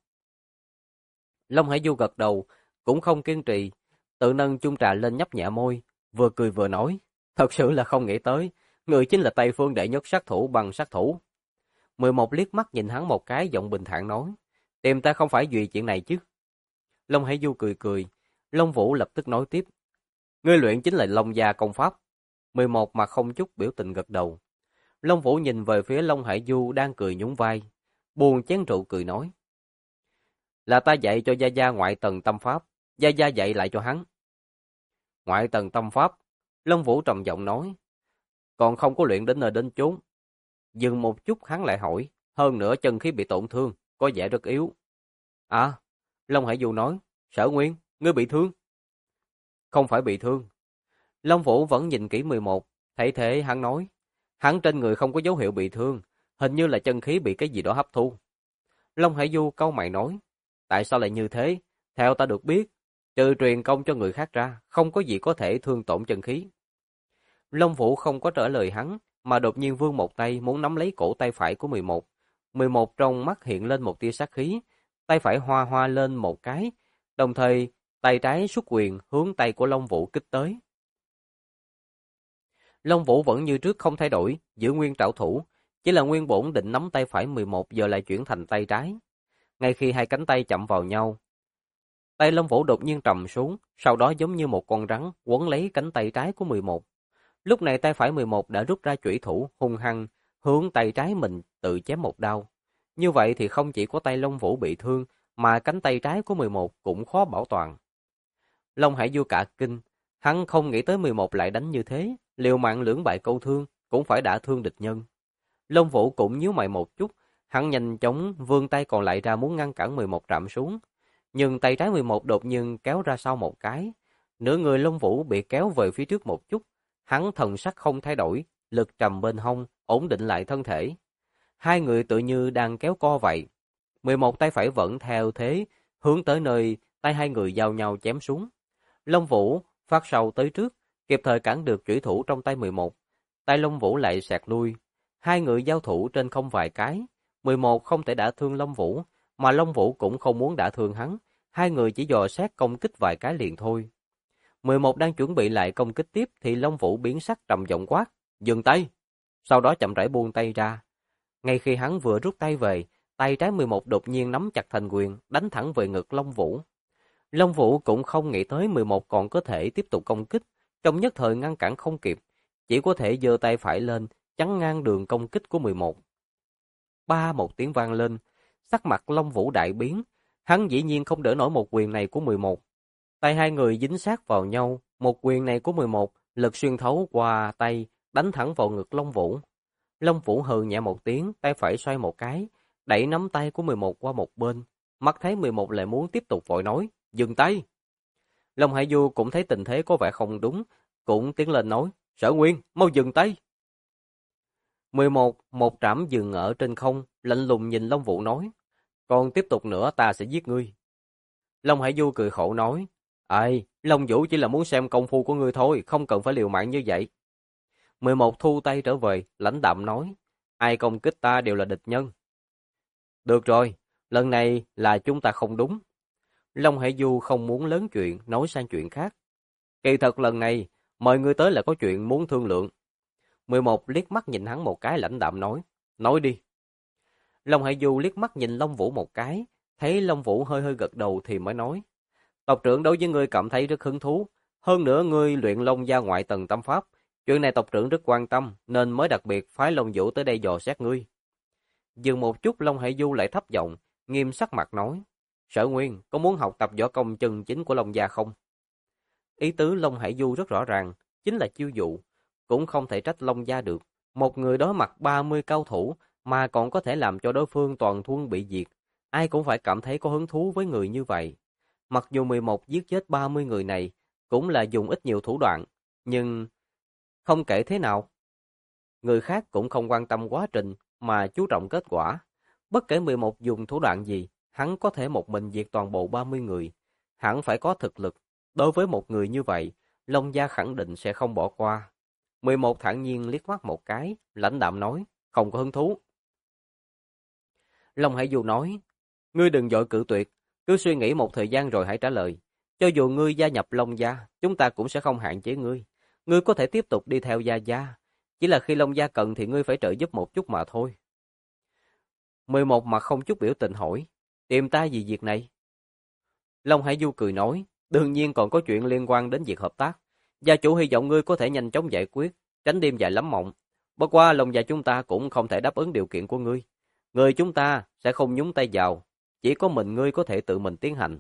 Speaker 1: Long Hải Du gật đầu, cũng không kiên trì, tự nâng chung trà lên nhấp nhẹ môi, vừa cười vừa nói, thật sự là không nghĩ tới, người chính là Tây Phương đệ nhất sát thủ bằng sát thủ. 11 liếc mắt nhìn hắn một cái, giọng bình thản nói, tìm ta không phải vì chuyện này chứ. Long Hải Du cười cười, Long Vũ lập tức nói tiếp, ngươi luyện chính là Long gia công pháp. 11 mà không chút biểu tình gật đầu. Long Vũ nhìn về phía Long Hải Du đang cười nhún vai, buông chén rượu cười nói, là ta dạy cho Gia Gia ngoại tầng tâm pháp, Gia Gia dạy lại cho hắn. Ngoại tầng tâm pháp, Long Vũ trầm giọng nói, còn không có luyện đến nơi đến chốn. Dừng một chút hắn lại hỏi, hơn nữa chân khí bị tổn thương, có vẻ rất yếu. À, Long Hải Du nói, Sở Nguyên, ngươi bị thương. Không phải bị thương. Long Vũ vẫn nhìn kỹ 11, thấy thế hắn nói, hắn trên người không có dấu hiệu bị thương, hình như là chân khí bị cái gì đó hấp thu. Long Hải Du cau mày nói, tại sao lại như thế? Theo ta được biết, trừ truyền công cho người khác ra, không có gì có thể thương tổn chân khí. Long Vũ không có trả lời hắn, mà đột nhiên vươn một tay muốn nắm lấy cổ tay phải của 11. 11 trong mắt hiện lên một tia sát khí, tay phải hoa hoa lên một cái, đồng thời tay trái xuất quyền hướng tay của Long Vũ kích tới. Long Vũ vẫn như trước không thay đổi, giữ nguyên trảo thủ, chỉ là nguyên bổn định nắm tay phải 11 giờ lại chuyển thành tay trái. Ngay khi hai cánh tay chạm vào nhau, tay Long Vũ đột nhiên trầm xuống, sau đó giống như một con rắn quấn lấy cánh tay trái của 11. Lúc này tay phải 11 đã rút ra chủy thủ hung hăng hướng tay trái mình tự chém một đao. Như vậy thì không chỉ có tay Long Vũ bị thương, mà cánh tay trái của 11 cũng khó bảo toàn. Long Hải Du cả kinh, hắn không nghĩ tới 11 lại đánh như thế, liều mạng lưỡng bại câu thương, cũng phải đả thương địch nhân. Long Vũ cũng nhíu mày một chút, hắn nhanh chóng vươn tay còn lại ra muốn ngăn cản 11 trạm xuống. Nhưng tay trái 11 đột nhiên kéo ra sau một cái, nửa người Long Vũ bị kéo về phía trước một chút, hắn thần sắc không thay đổi, lực trầm bên hông, ổn định lại thân thể. Hai người tự như đang kéo co vậy. 11 tay phải vẫn theo thế, hướng tới nơi tay hai người giao nhau chém xuống. Long Vũ phát sau tới trước, kịp thời cản được chủy thủ trong tay 11. Tay Long Vũ lại sẹt lui. Hai người giao thủ trên không vài cái. 11 không thể đả thương Long Vũ, mà Long Vũ cũng không muốn đả thương hắn. Hai người chỉ dò xét công kích vài cái liền thôi. 11 đang chuẩn bị lại công kích tiếp thì Long Vũ biến sắc trầm giọng quát, dừng tay. Sau đó chậm rãi buông tay ra. Ngay khi hắn vừa rút tay về, tay trái 11 đột nhiên nắm chặt thành quyền, đánh thẳng về ngực Long Vũ. Long Vũ cũng không nghĩ tới 11 còn có thể tiếp tục công kích, trong nhất thời ngăn cản không kịp, chỉ có thể giơ tay phải lên, chắn ngang đường công kích của 11. Ba một tiếng vang lên, sắc mặt Long Vũ đại biến, hắn dĩ nhiên không đỡ nổi một quyền này của 11. Tay hai người dính sát vào nhau, một quyền này của 11 lực xuyên thấu qua tay, đánh thẳng vào ngực Long Vũ. Long Vũ hừ nhẹ một tiếng, tay phải xoay một cái, đẩy nắm tay của 11 qua một bên. Mắt thấy 11 lại muốn tiếp tục vội nói, dừng tay. Long Hải Du cũng thấy tình thế có vẻ không đúng, cũng tiến lên nói, Sở Nguyên, mau dừng tay. 11, một trảm dừng ở trên không, lạnh lùng nhìn Long Vũ nói, còn tiếp tục nữa ta sẽ giết ngươi. Long Hải Du cười khổ nói, ai, Long Vũ chỉ là muốn xem công phu của ngươi thôi, không cần phải liều mạng như vậy. 11 thu tay trở về, lãnh đạm nói, ai công kích ta đều là địch nhân. Được rồi, lần này là chúng ta không đúng. Long Hải Du không muốn lớn chuyện, nói sang chuyện khác. Kỳ thật lần này, mời ngươi tới là có chuyện muốn thương lượng. 11 liếc mắt nhìn hắn một cái lãnh đạm nói đi. Long Hải Du liếc mắt nhìn Long Vũ một cái, thấy Long Vũ hơi hơi gật đầu thì mới nói. Tộc trưởng đối với ngươi cảm thấy rất hứng thú, hơn nữa ngươi luyện Long gia ngoại tầng tâm pháp. Chuyện này tộc trưởng rất quan tâm, nên mới đặc biệt phái Long Vũ tới đây dò xét ngươi. Dừng một chút Long Hải Du lại thấp giọng, nghiêm sắc mặt nói. Sở Nguyên, có muốn học tập võ công chân chính của Long gia không? Ý tứ Long Hải Du rất rõ ràng, chính là chiêu dụ, cũng không thể trách Long gia được. Một người đối mặt 30 cao thủ mà còn có thể làm cho đối phương toàn thun bị diệt, ai cũng phải cảm thấy có hứng thú với người như vậy. Mặc dù 11 giết chết 30 người này cũng là dùng ít nhiều thủ đoạn, nhưng không kể thế nào, người khác cũng không quan tâm quá trình mà chú trọng kết quả. Bất kể 11 dùng thủ đoạn gì, hắn có thể một mình diệt toàn bộ 30 người, hẳn phải có thực lực. Đối với một người như vậy, Long gia khẳng định sẽ không bỏ qua. 11 thản nhiên liếc mắt một cái, lãnh đạm nói, không có hứng thú. Long Hải Du nói, ngươi đừng vội cự tuyệt, cứ suy nghĩ một thời gian rồi hãy trả lời. Cho dù ngươi gia nhập Long gia, chúng ta cũng sẽ không hạn chế ngươi. Ngươi có thể tiếp tục đi theo gia gia, chỉ là khi Long gia cần thì ngươi phải trợ giúp một chút mà thôi. 11 mặt không chút biểu tình hỏi, tìm ta vì việc này? Long Hải Du cười nói, đương nhiên còn có chuyện liên quan đến việc hợp tác. Gia chủ hy vọng ngươi có thể nhanh chóng giải quyết, tránh đêm dài lắm mộng. Bất qua Long gia chúng ta cũng không thể đáp ứng điều kiện của ngươi. Người chúng ta sẽ không nhúng tay vào, chỉ có mình ngươi có thể tự mình tiến hành.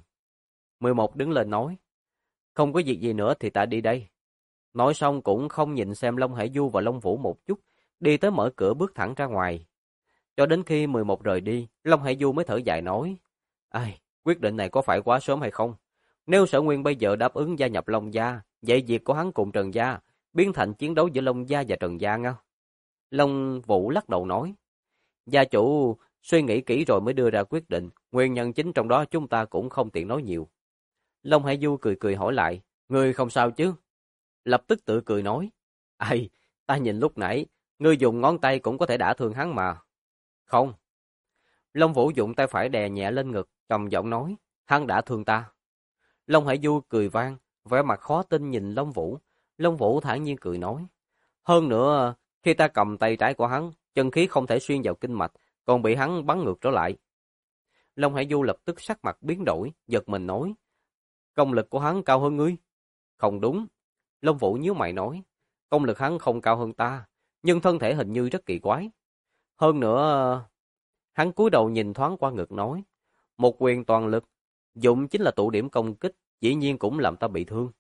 Speaker 1: 11 đứng lên nói, không có việc gì nữa thì ta đi đây. Nói xong cũng không nhìn xem Long Hải Du và Long Vũ một chút, đi tới mở cửa bước thẳng ra ngoài. Cho đến khi 11 rời đi, Long Hải Du mới thở dài nói, ai, quyết định này có phải quá sớm hay không? Nếu Sở Nguyên bây giờ đáp ứng gia nhập Long gia, vậy việc của hắn cùng Trần gia biến thành chiến đấu giữa Long gia và Trần gia nha. Long Vũ lắc đầu nói, gia chủ suy nghĩ kỹ rồi mới đưa ra quyết định, nguyên nhân chính trong đó chúng ta cũng không tiện nói nhiều. Long Hải Du cười cười hỏi lại, ngươi không sao chứ? Lập tức tự cười nói, ai, ta nhìn lúc nãy, ngươi dùng ngón tay cũng có thể đả thương hắn mà. Không. Long Vũ dụng tay phải đè nhẹ lên ngực, trầm giọng nói, hắn đã thương ta. Long Hải Du cười vang, vẻ mặt khó tin nhìn Long Vũ. Long Vũ thản nhiên cười nói, hơn nữa, khi ta cầm tay trái của hắn, chân khí không thể xuyên vào kinh mạch, còn bị hắn bắn ngược trở lại. Long Hải Du lập tức sắc mặt biến đổi, giật mình nói, công lực của hắn cao hơn ngươi. Không đúng. Long Vũ nhíu mày nói, công lực hắn không cao hơn ta, nhưng thân thể hình như rất kỳ quái. Hơn nữa, hắn cúi đầu nhìn thoáng qua ngực nói, một quyền toàn lực, dụng chính là tụ điểm công kích, dĩ nhiên cũng làm ta bị thương.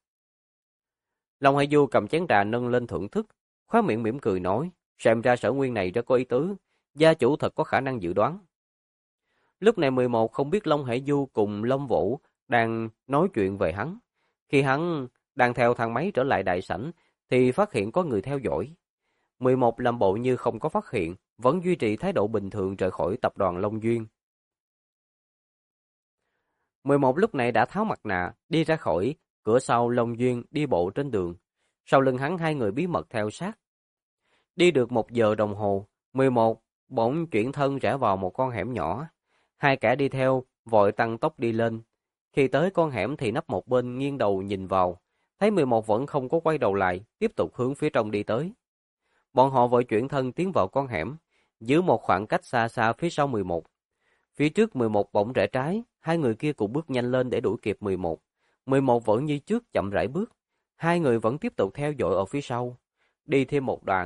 Speaker 1: Long Hải Du cầm chén trà nâng lên thưởng thức, khóe miệng mỉm cười nói, xem ra Sở Nguyên này rất có ý tứ, gia chủ thật có khả năng dự đoán. Lúc này 11 không biết Long Hải Du cùng Long Vũ đang nói chuyện về hắn. Khi hắn đang theo thang máy trở lại đại sảnh, thì phát hiện có người theo dõi. 11 làm bộ như không có phát hiện, vẫn duy trì thái độ bình thường rời khỏi tập đoàn Long Duyên. 11 lúc này đã tháo mặt nạ, đi ra khỏi cửa sau Long Duyên, đi bộ trên đường. Sau lưng hắn hai người bí mật theo sát. Đi được 1 giờ đồng hồ, 11 bỗng chuyển thân rẽ vào một con hẻm nhỏ. Hai kẻ đi theo vội tăng tốc đi lên. Khi tới con hẻm thì nấp một bên nghiêng đầu nhìn vào, thấy 11 vẫn không có quay đầu lại, tiếp tục hướng phía trong đi tới. Bọn họ vội chuyển thân tiến vào con hẻm, giữ một khoảng cách xa xa phía sau 11. Phía trước 11 bỗng rẽ trái, hai người kia cũng bước nhanh lên để đuổi kịp 11. 11 vẫn như trước chậm rãi bước, hai người vẫn tiếp tục theo dõi ở phía sau. Đi thêm một đoạn,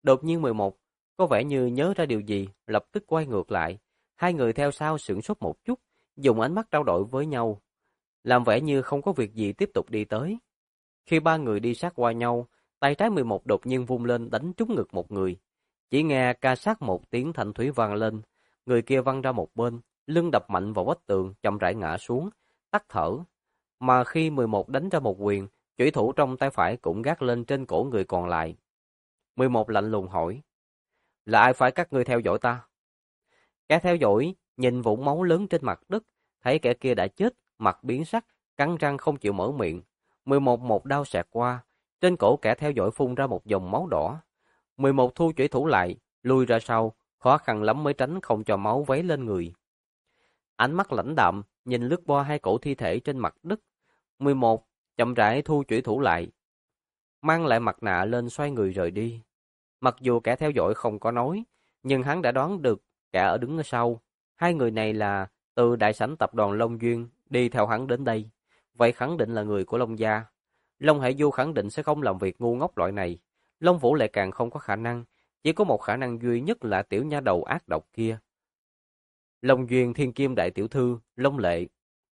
Speaker 1: Đột nhiên 11 có vẻ như nhớ ra điều gì, lập tức quay ngược lại. Hai người theo sau sửng sốt một chút, dùng ánh mắt trao đổi với nhau, làm vẻ như không có việc gì tiếp tục đi tới. Khi ba người đi sát qua nhau, tay trái 11 đột nhiên vung lên đánh trúng ngực một người. Chỉ nghe ca sát một tiếng thanh thúy vang lên, người kia văng ra một bên, lưng đập mạnh vào vách tường, chậm rãi ngã xuống, tắt thở. Mà khi 11 đánh ra một quyền, chủy thủ trong tay phải cũng gác lên trên cổ người còn lại. 11 lạnh lùng hỏi, là ai phải các ngươi theo dõi ta? Kẻ theo dõi, nhìn vũng máu lớn trên mặt đất, thấy kẻ kia đã chết, mặt biến sắc, cắn răng không chịu mở miệng. 11 một đao xẹt qua, trên cổ kẻ theo dõi phun ra một dòng máu đỏ. 11 thu chủy thủ lại, lui ra sau, khó khăn lắm mới tránh không cho máu vấy lên người. Ánh mắt lãnh đạm, nhìn lướt qua hai cổ thi thể trên mặt đất. 11 chậm rãi thu chủy thủ lại, mang lại mặt nạ lên xoay người rời đi. Mặc dù kẻ theo dõi không có nói, nhưng hắn đã đoán được kẻ ở đứng ở sau. Hai người này là từ đại sảnh tập đoàn Long Duyên đi theo hắn đến đây. Vậy khẳng định là người của Long gia. Long Hải Du khẳng định sẽ không làm việc ngu ngốc loại này. Long Vũ lại càng không có khả năng. Chỉ có một khả năng duy nhất là tiểu nha đầu ác độc kia. Long Duyên Thiên Kim đại tiểu thư, Long Lệ.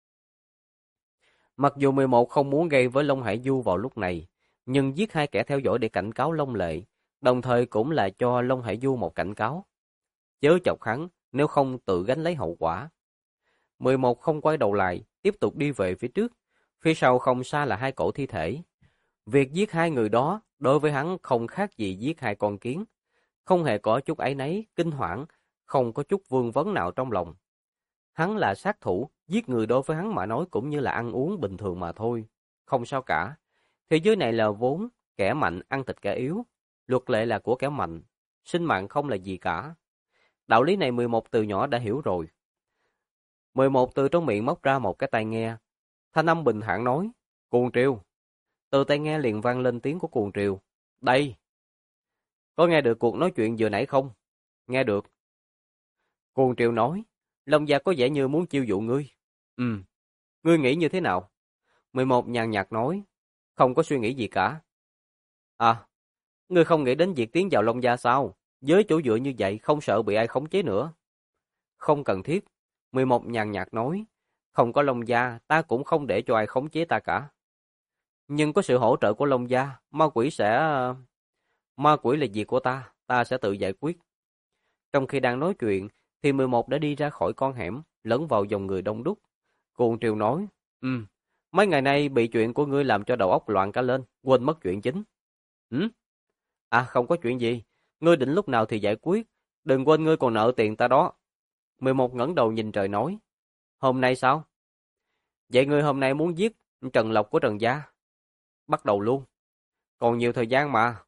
Speaker 1: Mặc dù 11 không muốn gây với Long Hải Du vào lúc này, nhưng giết hai kẻ theo dõi để cảnh cáo Long Lệ, đồng thời cũng là cho Long Hải Du một cảnh cáo. Chớ chọc hắn, nếu không tự gánh lấy hậu quả. 11 không quay đầu lại, tiếp tục đi về phía trước. Phía sau không xa là hai cổ thi thể. Việc giết hai người đó, đối với hắn không khác gì giết hai con kiến. Không hề có chút áy náy, kinh hoảng, không có chút vương vấn nào trong lòng. Hắn là sát thủ, giết người đối với hắn mà nói cũng như là ăn uống bình thường mà thôi. Không sao cả. Thế giới này là vốn, kẻ mạnh ăn thịt kẻ yếu. Luật lệ là của kẻ mạnh. Sinh mạng không là gì cả. Đạo lý này 11 từ nhỏ đã hiểu rồi. 11 từ trong miệng móc ra một cái tai nghe. Thanh âm bình thản nói, Cuồng Triều. Từ tai nghe liền vang lên tiếng của Cuồng Triều. Đây. Có nghe được cuộc nói chuyện vừa nãy không? Nghe được. Cuồng Triều nói, Long gia có vẻ như muốn chiêu dụ ngươi. Ngươi nghĩ như thế nào? 11 nhàn nhạt nói, không có suy nghĩ gì cả. À, ngươi không nghĩ đến việc tiến vào Long gia sao? Với chỗ dựa như vậy không sợ bị ai khống chế nữa. Không cần thiết. 11 nhàn nhạt nói, không có Long gia, ta cũng không để cho ai khống chế ta cả. Nhưng có sự hỗ trợ của Long gia, ma quỷ sẽ... Ma quỷ là việc của ta sẽ tự giải quyết. Trong khi đang nói chuyện, thì 11 đã đi ra khỏi con hẻm, lẫn vào dòng người đông đúc. Cuồng Triều nói, mấy ngày nay bị chuyện của ngươi làm cho đầu óc loạn cả lên, quên mất chuyện chính. À, không có chuyện gì, ngươi định lúc nào thì giải quyết, đừng quên ngươi còn nợ tiền ta đó. 11 ngẩng đầu nhìn trời nói, hôm nay sao? Vậy ngươi hôm nay muốn giết Trần Lộc của Trần gia? Bắt đầu luôn, còn nhiều thời gian mà.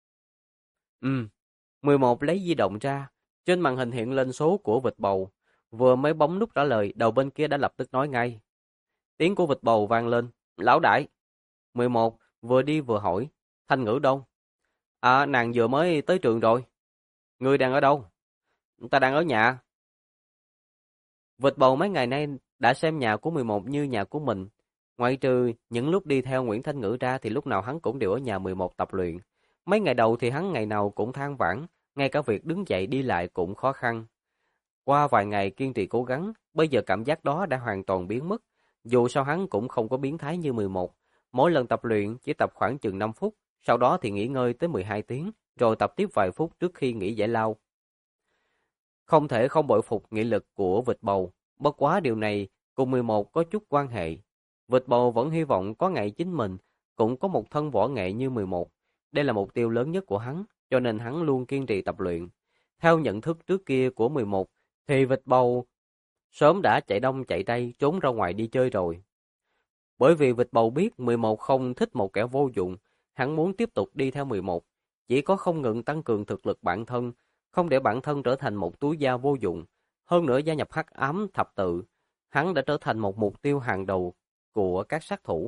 Speaker 1: 11 lấy di động ra, trên màn hình hiện lên số của vịt bầu. Vừa mới bấm nút trả lời, đầu bên kia đã lập tức nói ngay. Tiếng của vịt bầu vang lên, lão đại. 11 vừa đi vừa hỏi, Thanh Ngữ đâu? À, nàng vừa mới tới trường rồi. Ngươi đang ở đâu? Ta đang ở nhà. Vịt bầu mấy ngày nay đã xem nhà của 11 như nhà của mình. Ngoại trừ những lúc đi theo Nguyễn Thanh Ngữ ra thì lúc nào hắn cũng đều ở nhà 11 tập luyện. Mấy ngày đầu thì hắn ngày nào cũng than vãn, ngay cả việc đứng dậy đi lại cũng khó khăn. Qua vài ngày kiên trì cố gắng, bây giờ cảm giác đó đã hoàn toàn biến mất. Dù sao hắn cũng không có biến thái như 11. Mỗi lần tập luyện chỉ tập khoảng chừng 5 phút, sau đó thì nghỉ ngơi tới 12 tiếng, rồi tập tiếp vài phút trước khi nghỉ giải lao. Không thể không bội phục nghị lực của vịt bầu, bất quá điều này cùng 11 có chút quan hệ. Vịt bầu vẫn hy vọng có ngày chính mình cũng có một thân võ nghệ như 11. Đây là mục tiêu lớn nhất của hắn, cho nên hắn luôn kiên trì tập luyện. Theo nhận thức trước kia của 11, thì vịt bầu sớm đã chạy đông chạy tây trốn ra ngoài đi chơi rồi. Bởi vì vịt bầu biết 11 không thích một kẻ vô dụng, hắn muốn tiếp tục đi theo 11. Chỉ có không ngừng tăng cường thực lực bản thân, không để bản thân trở thành một túi da vô dụng. Hơn nữa gia nhập hắc ám thập tự, hắn đã trở thành một mục tiêu hàng đầu của các sát thủ.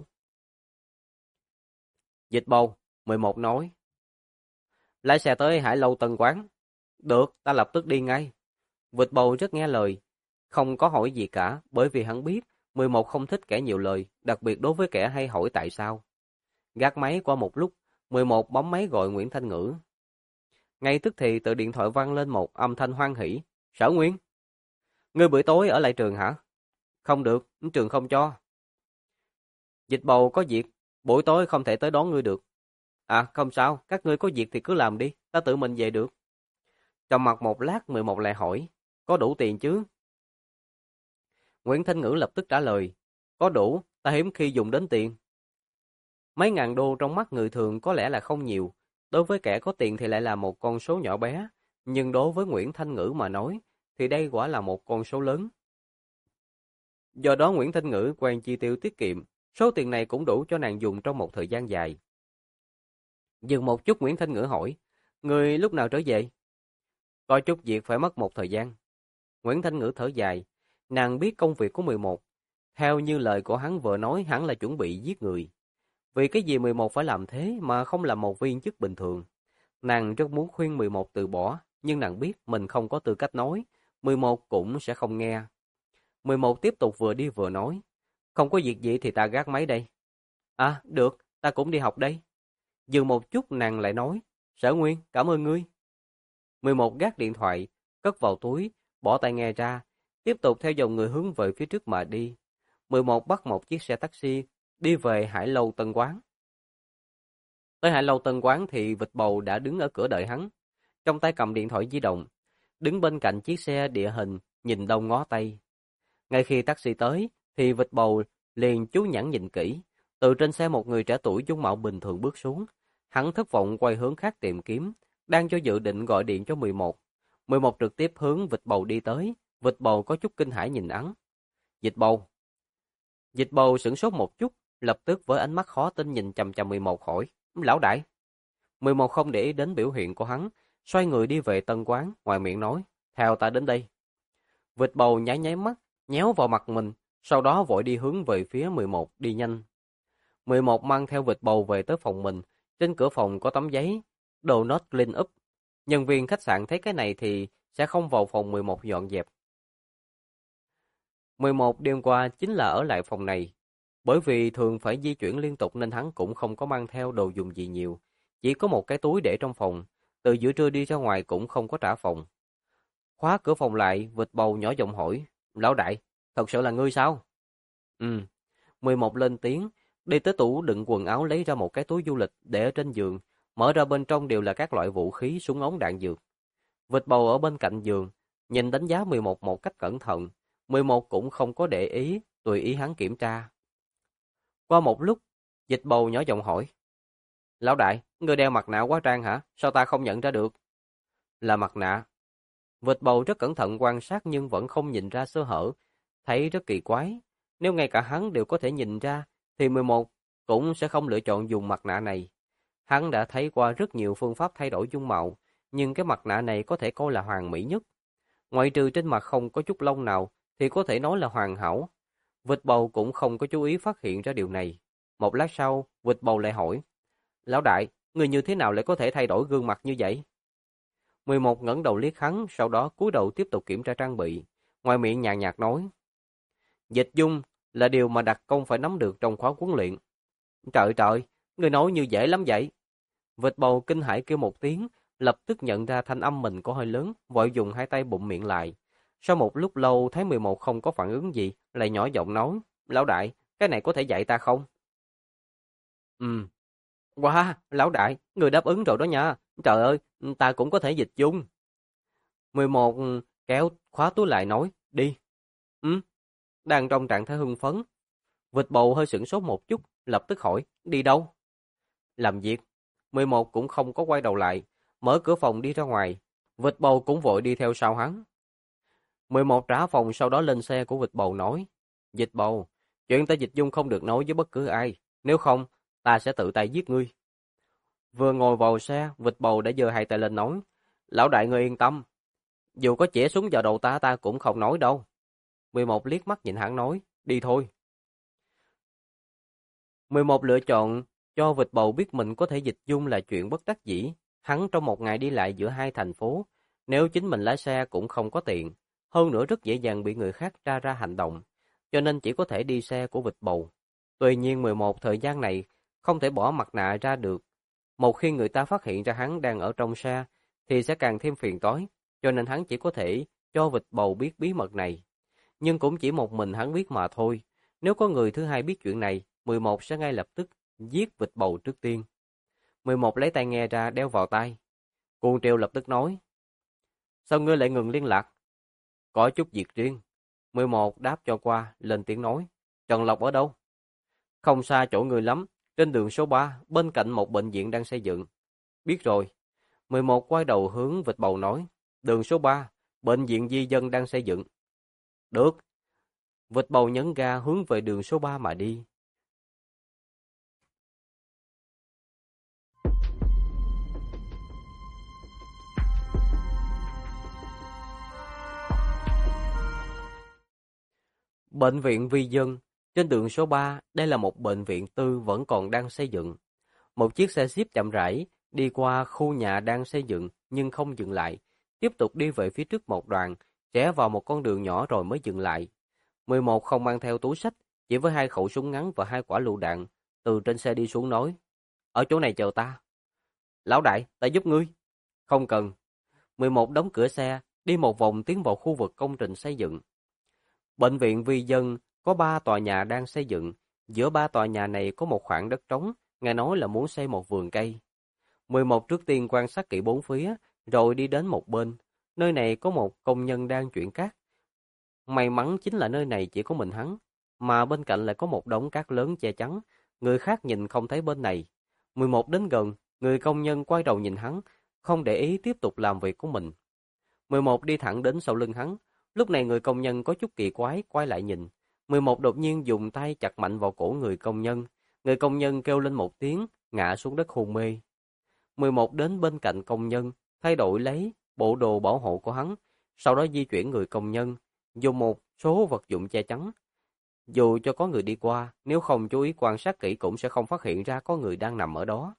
Speaker 1: Dịch bầu, 11 nói. Lái xe tới Hải Lâu Tân Quán. Được, ta lập tức đi ngay. Vịt bầu rất nghe lời, không có hỏi gì cả, bởi vì hắn biết 11 không thích kẻ nhiều lời, đặc biệt đối với kẻ hay hỏi tại sao. Gác máy qua một lúc, 11 bấm máy gọi Nguyễn Thanh Ngữ. Ngay tức thì từ điện thoại vang lên một âm thanh hoan hỉ. Sở Nguyên, ngươi buổi tối ở lại trường hả? Không được, trường không cho. Dịch bầu có việc, buổi tối không thể tới đón ngươi được. À không sao, các ngươi có việc thì cứ làm đi, ta tự mình về được. Trầm mặc một lát 11 lại hỏi, có đủ tiền chứ? Nguyễn Thanh Ngữ lập tức trả lời, có đủ, ta hiếm khi dùng đến tiền. Mấy ngàn đô trong mắt người thường có lẽ là không nhiều, đối với kẻ có tiền thì lại là một con số nhỏ bé, nhưng đối với Nguyễn Thanh Ngữ mà nói, thì đây quả là một con số lớn. Do đó Nguyễn Thanh Ngữ quen chi tiêu tiết kiệm, số tiền này cũng đủ cho nàng dùng trong một thời gian dài. Dừng một chút Nguyễn Thanh Ngữ hỏi, người lúc nào trở về? Có chút việc phải mất một thời gian. Nguyễn Thanh Ngữ thở dài, nàng biết công việc của 11. Theo như lời của hắn vừa nói hắn là chuẩn bị giết người. Vì cái gì 11 phải làm thế mà không làm một viên chức bình thường? Nàng rất muốn khuyên 11 từ bỏ, nhưng nàng biết mình không có tư cách nói, 11 cũng sẽ không nghe. 11 tiếp tục vừa đi vừa nói, không có việc gì thì ta gác máy đây. À, được, ta cũng đi học đây. Dừng một chút nàng lại nói, Sở Nguyên, cảm ơn ngươi. 11 gác điện thoại, cất vào túi, bỏ tai nghe ra, tiếp tục theo dòng người hướng về phía trước mà đi. 11 bắt một chiếc xe taxi, đi về Hải Lâu Tân Quán. Tới Hải Lâu Tân Quán thì Vịt Bầu đã đứng ở cửa đợi hắn, trong tay cầm điện thoại di động, đứng bên cạnh chiếc xe địa hình, nhìn đông ngó tây. Ngay khi taxi tới, thì Vịt Bầu liền chú nhãn nhìn kỹ, từ trên xe một người trẻ tuổi dung mạo bình thường bước xuống. Hắn thất vọng quay hướng khác tìm kiếm, đang cho dự định gọi điện cho 11. 11 trực tiếp hướng Vịt Bầu đi tới, Vịt Bầu có chút kinh hãi nhìn hắn. Vịt Bầu. Vịt Bầu sửng sốt một chút, lập tức với ánh mắt khó tin nhìn chằm chằm 11 hỏi, lão đại. 11 không để ý đến biểu hiện của hắn, xoay người đi về Tân Quán, ngoài miệng nói, theo ta đến đây. Vịt Bầu nháy nháy mắt, nhéo vào mặt mình, sau đó vội đi hướng về phía 11 đi nhanh. 11 mang theo Vịt Bầu về tới phòng mình, trên cửa phòng có tấm giấy, Do not clean up. Nhân viên khách sạn thấy cái này thì sẽ không vào phòng 11 dọn dẹp. 11 đêm qua chính là ở lại phòng này, bởi vì thường phải di chuyển liên tục nên hắn cũng không có mang theo đồ dùng gì nhiều, chỉ có một cái túi để trong phòng, từ giữa trưa đi ra ngoài cũng không có trả phòng. Khóa cửa phòng lại, Vịt Bầu nhỏ giọng hỏi, lão đại, thật sự là ngươi sao? Ừ, 11 lên tiếng, đi tới tủ đựng quần áo lấy ra một cái túi du lịch để ở trên giường, mở ra bên trong đều là các loại vũ khí, súng ống đạn dược. Vịt Bầu ở bên cạnh giường, nhìn đánh giá 11 một cách cẩn thận, 11 cũng không có để ý, tùy ý hắn kiểm tra. Qua một lúc, Vịt Bầu nhỏ giọng hỏi, lão đại, ngươi đeo mặt nạ hóa trang hả? Sao ta không nhận ra được? Là mặt nạ. Vịt Bầu rất cẩn thận quan sát nhưng vẫn không nhìn ra sơ hở, thấy rất kỳ quái. Nếu ngay cả hắn đều có thể nhìn ra, thì 11 cũng sẽ không lựa chọn dùng mặt nạ này. Hắn đã thấy qua rất nhiều phương pháp thay đổi dung mạo, nhưng cái mặt nạ này có thể coi là hoàn mỹ nhất. Ngoại trừ trên mặt không có chút lông nào, thì có thể nói là hoàn hảo. Vịt Bầu cũng không có chú ý phát hiện ra điều này. Một lát sau, Vịt Bầu lại hỏi, lão đại, người như thế nào lại có thể thay đổi gương mặt như vậy? 11 ngẩng đầu liếc hắn, sau đó cúi đầu tiếp tục kiểm tra trang bị. Ngoài miệng nhàn nhạt nói, dịch dung là điều mà đặc công phải nắm được trong khóa huấn luyện. Trời trời, người nói như dễ lắm vậy. Vịt Bầu kinh hãi kêu một tiếng, lập tức nhận ra thanh âm mình có hơi lớn, vội dùng hai tay bụm miệng lại. Sau một lúc lâu thấy 11 không có phản ứng gì, lại nhỏ giọng nói, lão đại, cái này có thể dạy ta không? Wow, lão đại, người đáp ứng rồi đó nha. Trời ơi, ta cũng có thể dịch dung. 11 kéo khóa túi lại nói, đi. Đang trong trạng thái hưng phấn. Vịt Bầu hơi sửng sốt một chút, lập tức hỏi, đi đâu? Làm việc. 11 cũng không có quay đầu lại, mở cửa phòng đi ra ngoài. Vịt Bầu cũng vội đi theo sau hắn. 11 trả phòng sau đó lên xe của Vịt Bầu nói, Vịt Bầu, chuyện ta dịch dung không được nói với bất cứ ai, nếu không, ta sẽ tự tay giết ngươi. Vừa ngồi vào xe, Vịt Bầu đã giơ hai tay lên nói, lão đại ngươi yên tâm, dù có chĩa súng vào đầu ta cũng không nói đâu. 11 liếc mắt nhìn hắn nói, đi thôi. 11 lựa chọn cho Vịt Bầu biết mình có thể dịch dung là chuyện bất đắc dĩ. Hắn trong một ngày đi lại giữa hai thành phố, nếu chính mình lái xe cũng không có tiền, hơn nữa rất dễ dàng bị người khác tra ra hành động, cho nên chỉ có thể đi xe của Vịt Bầu. Tuy nhiên 11 thời gian này không thể bỏ mặt nạ ra được. Một khi người ta phát hiện ra hắn đang ở trong xe, thì sẽ càng thêm phiền toái, cho nên hắn chỉ có thể cho vịt bầu biết bí mật này. Nhưng cũng chỉ một mình hắn biết mà thôi. Nếu có người thứ hai biết chuyện này, 11 sẽ ngay lập tức giết vịt bầu trước tiên. 11 lấy tai nghe ra đeo vào tai. Cuồng Triều lập tức nói: sao ngươi lại ngừng liên lạc? Có chút việc riêng. 11 đáp cho qua, lên tiếng nói: Trần Lộc ở đâu? Không xa chỗ ngươi lắm, trên đường số 3, bên cạnh một bệnh viện đang xây dựng. Biết rồi. 11 quay đầu hướng vịt bầu nói: đường số 3, bệnh viện di dân đang xây dựng. Được. Vịt bầu nhấn ga hướng về đường số 3 mà đi. Bệnh viện Vi Dân, trên đường số 3, đây là một bệnh viện tư vẫn còn đang xây dựng. Một chiếc xe jeep chậm rãi đi qua khu nhà đang xây dựng nhưng không dừng lại, tiếp tục đi về phía trước một đoạn, rẽ vào một con đường nhỏ rồi mới dừng lại. 11 không mang theo túi xách, chỉ với 2 khẩu súng ngắn và 2 quả lựu đạn, từ trên xe đi xuống nói: ở chỗ này chờ ta. Lão đại, ta giúp ngươi. Không cần. 11 đóng cửa xe, đi một vòng tiến vào khu vực công trình xây dựng. Bệnh viện Vi Dân có 3 tòa nhà đang xây dựng, giữa 3 tòa nhà này có một khoảng đất trống, nghe nói là muốn xây một vườn cây. 11 trước tiên quan sát kỹ bốn phía, rồi đi đến một bên. Nơi này có một công nhân đang chuyển cát. May mắn chính là nơi này chỉ có mình hắn, mà bên cạnh lại có một đống cát lớn che chắn, người khác nhìn không thấy bên này. 11 đến gần, người công nhân quay đầu nhìn hắn, không để ý tiếp tục làm việc của mình. 11 đi thẳng đến sau lưng hắn, lúc này người công nhân có chút kỳ quái quay lại nhìn. 11 đột nhiên dùng tay chặt mạnh vào cổ người công nhân. Người công nhân kêu lên một tiếng, ngã xuống đất hôn mê. 11 đến bên cạnh công nhân, thay đổi lấy bộ đồ bảo hộ của hắn, sau đó di chuyển người công nhân, dùng một số vật dụng che chắn. Dù cho có người đi qua, nếu không chú ý quan sát kỹ cũng sẽ không phát hiện ra có người đang nằm ở đó.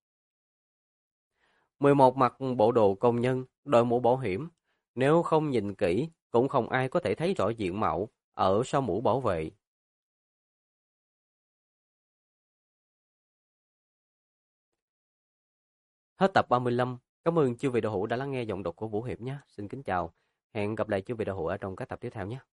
Speaker 1: 11 mặc bộ đồ công nhân, đội mũ bảo hiểm. Nếu không nhìn kỹ, cũng không ai có thể thấy rõ diện mạo ở sau mũ bảo vệ. Hết tập 35. Cảm ơn chư vị đạo hữu đã lắng nghe giọng đọc của Vũ Hiệp nhé. Xin kính chào. Hẹn gặp lại chư vị đạo hữu ở trong các tập tiếp theo nhé.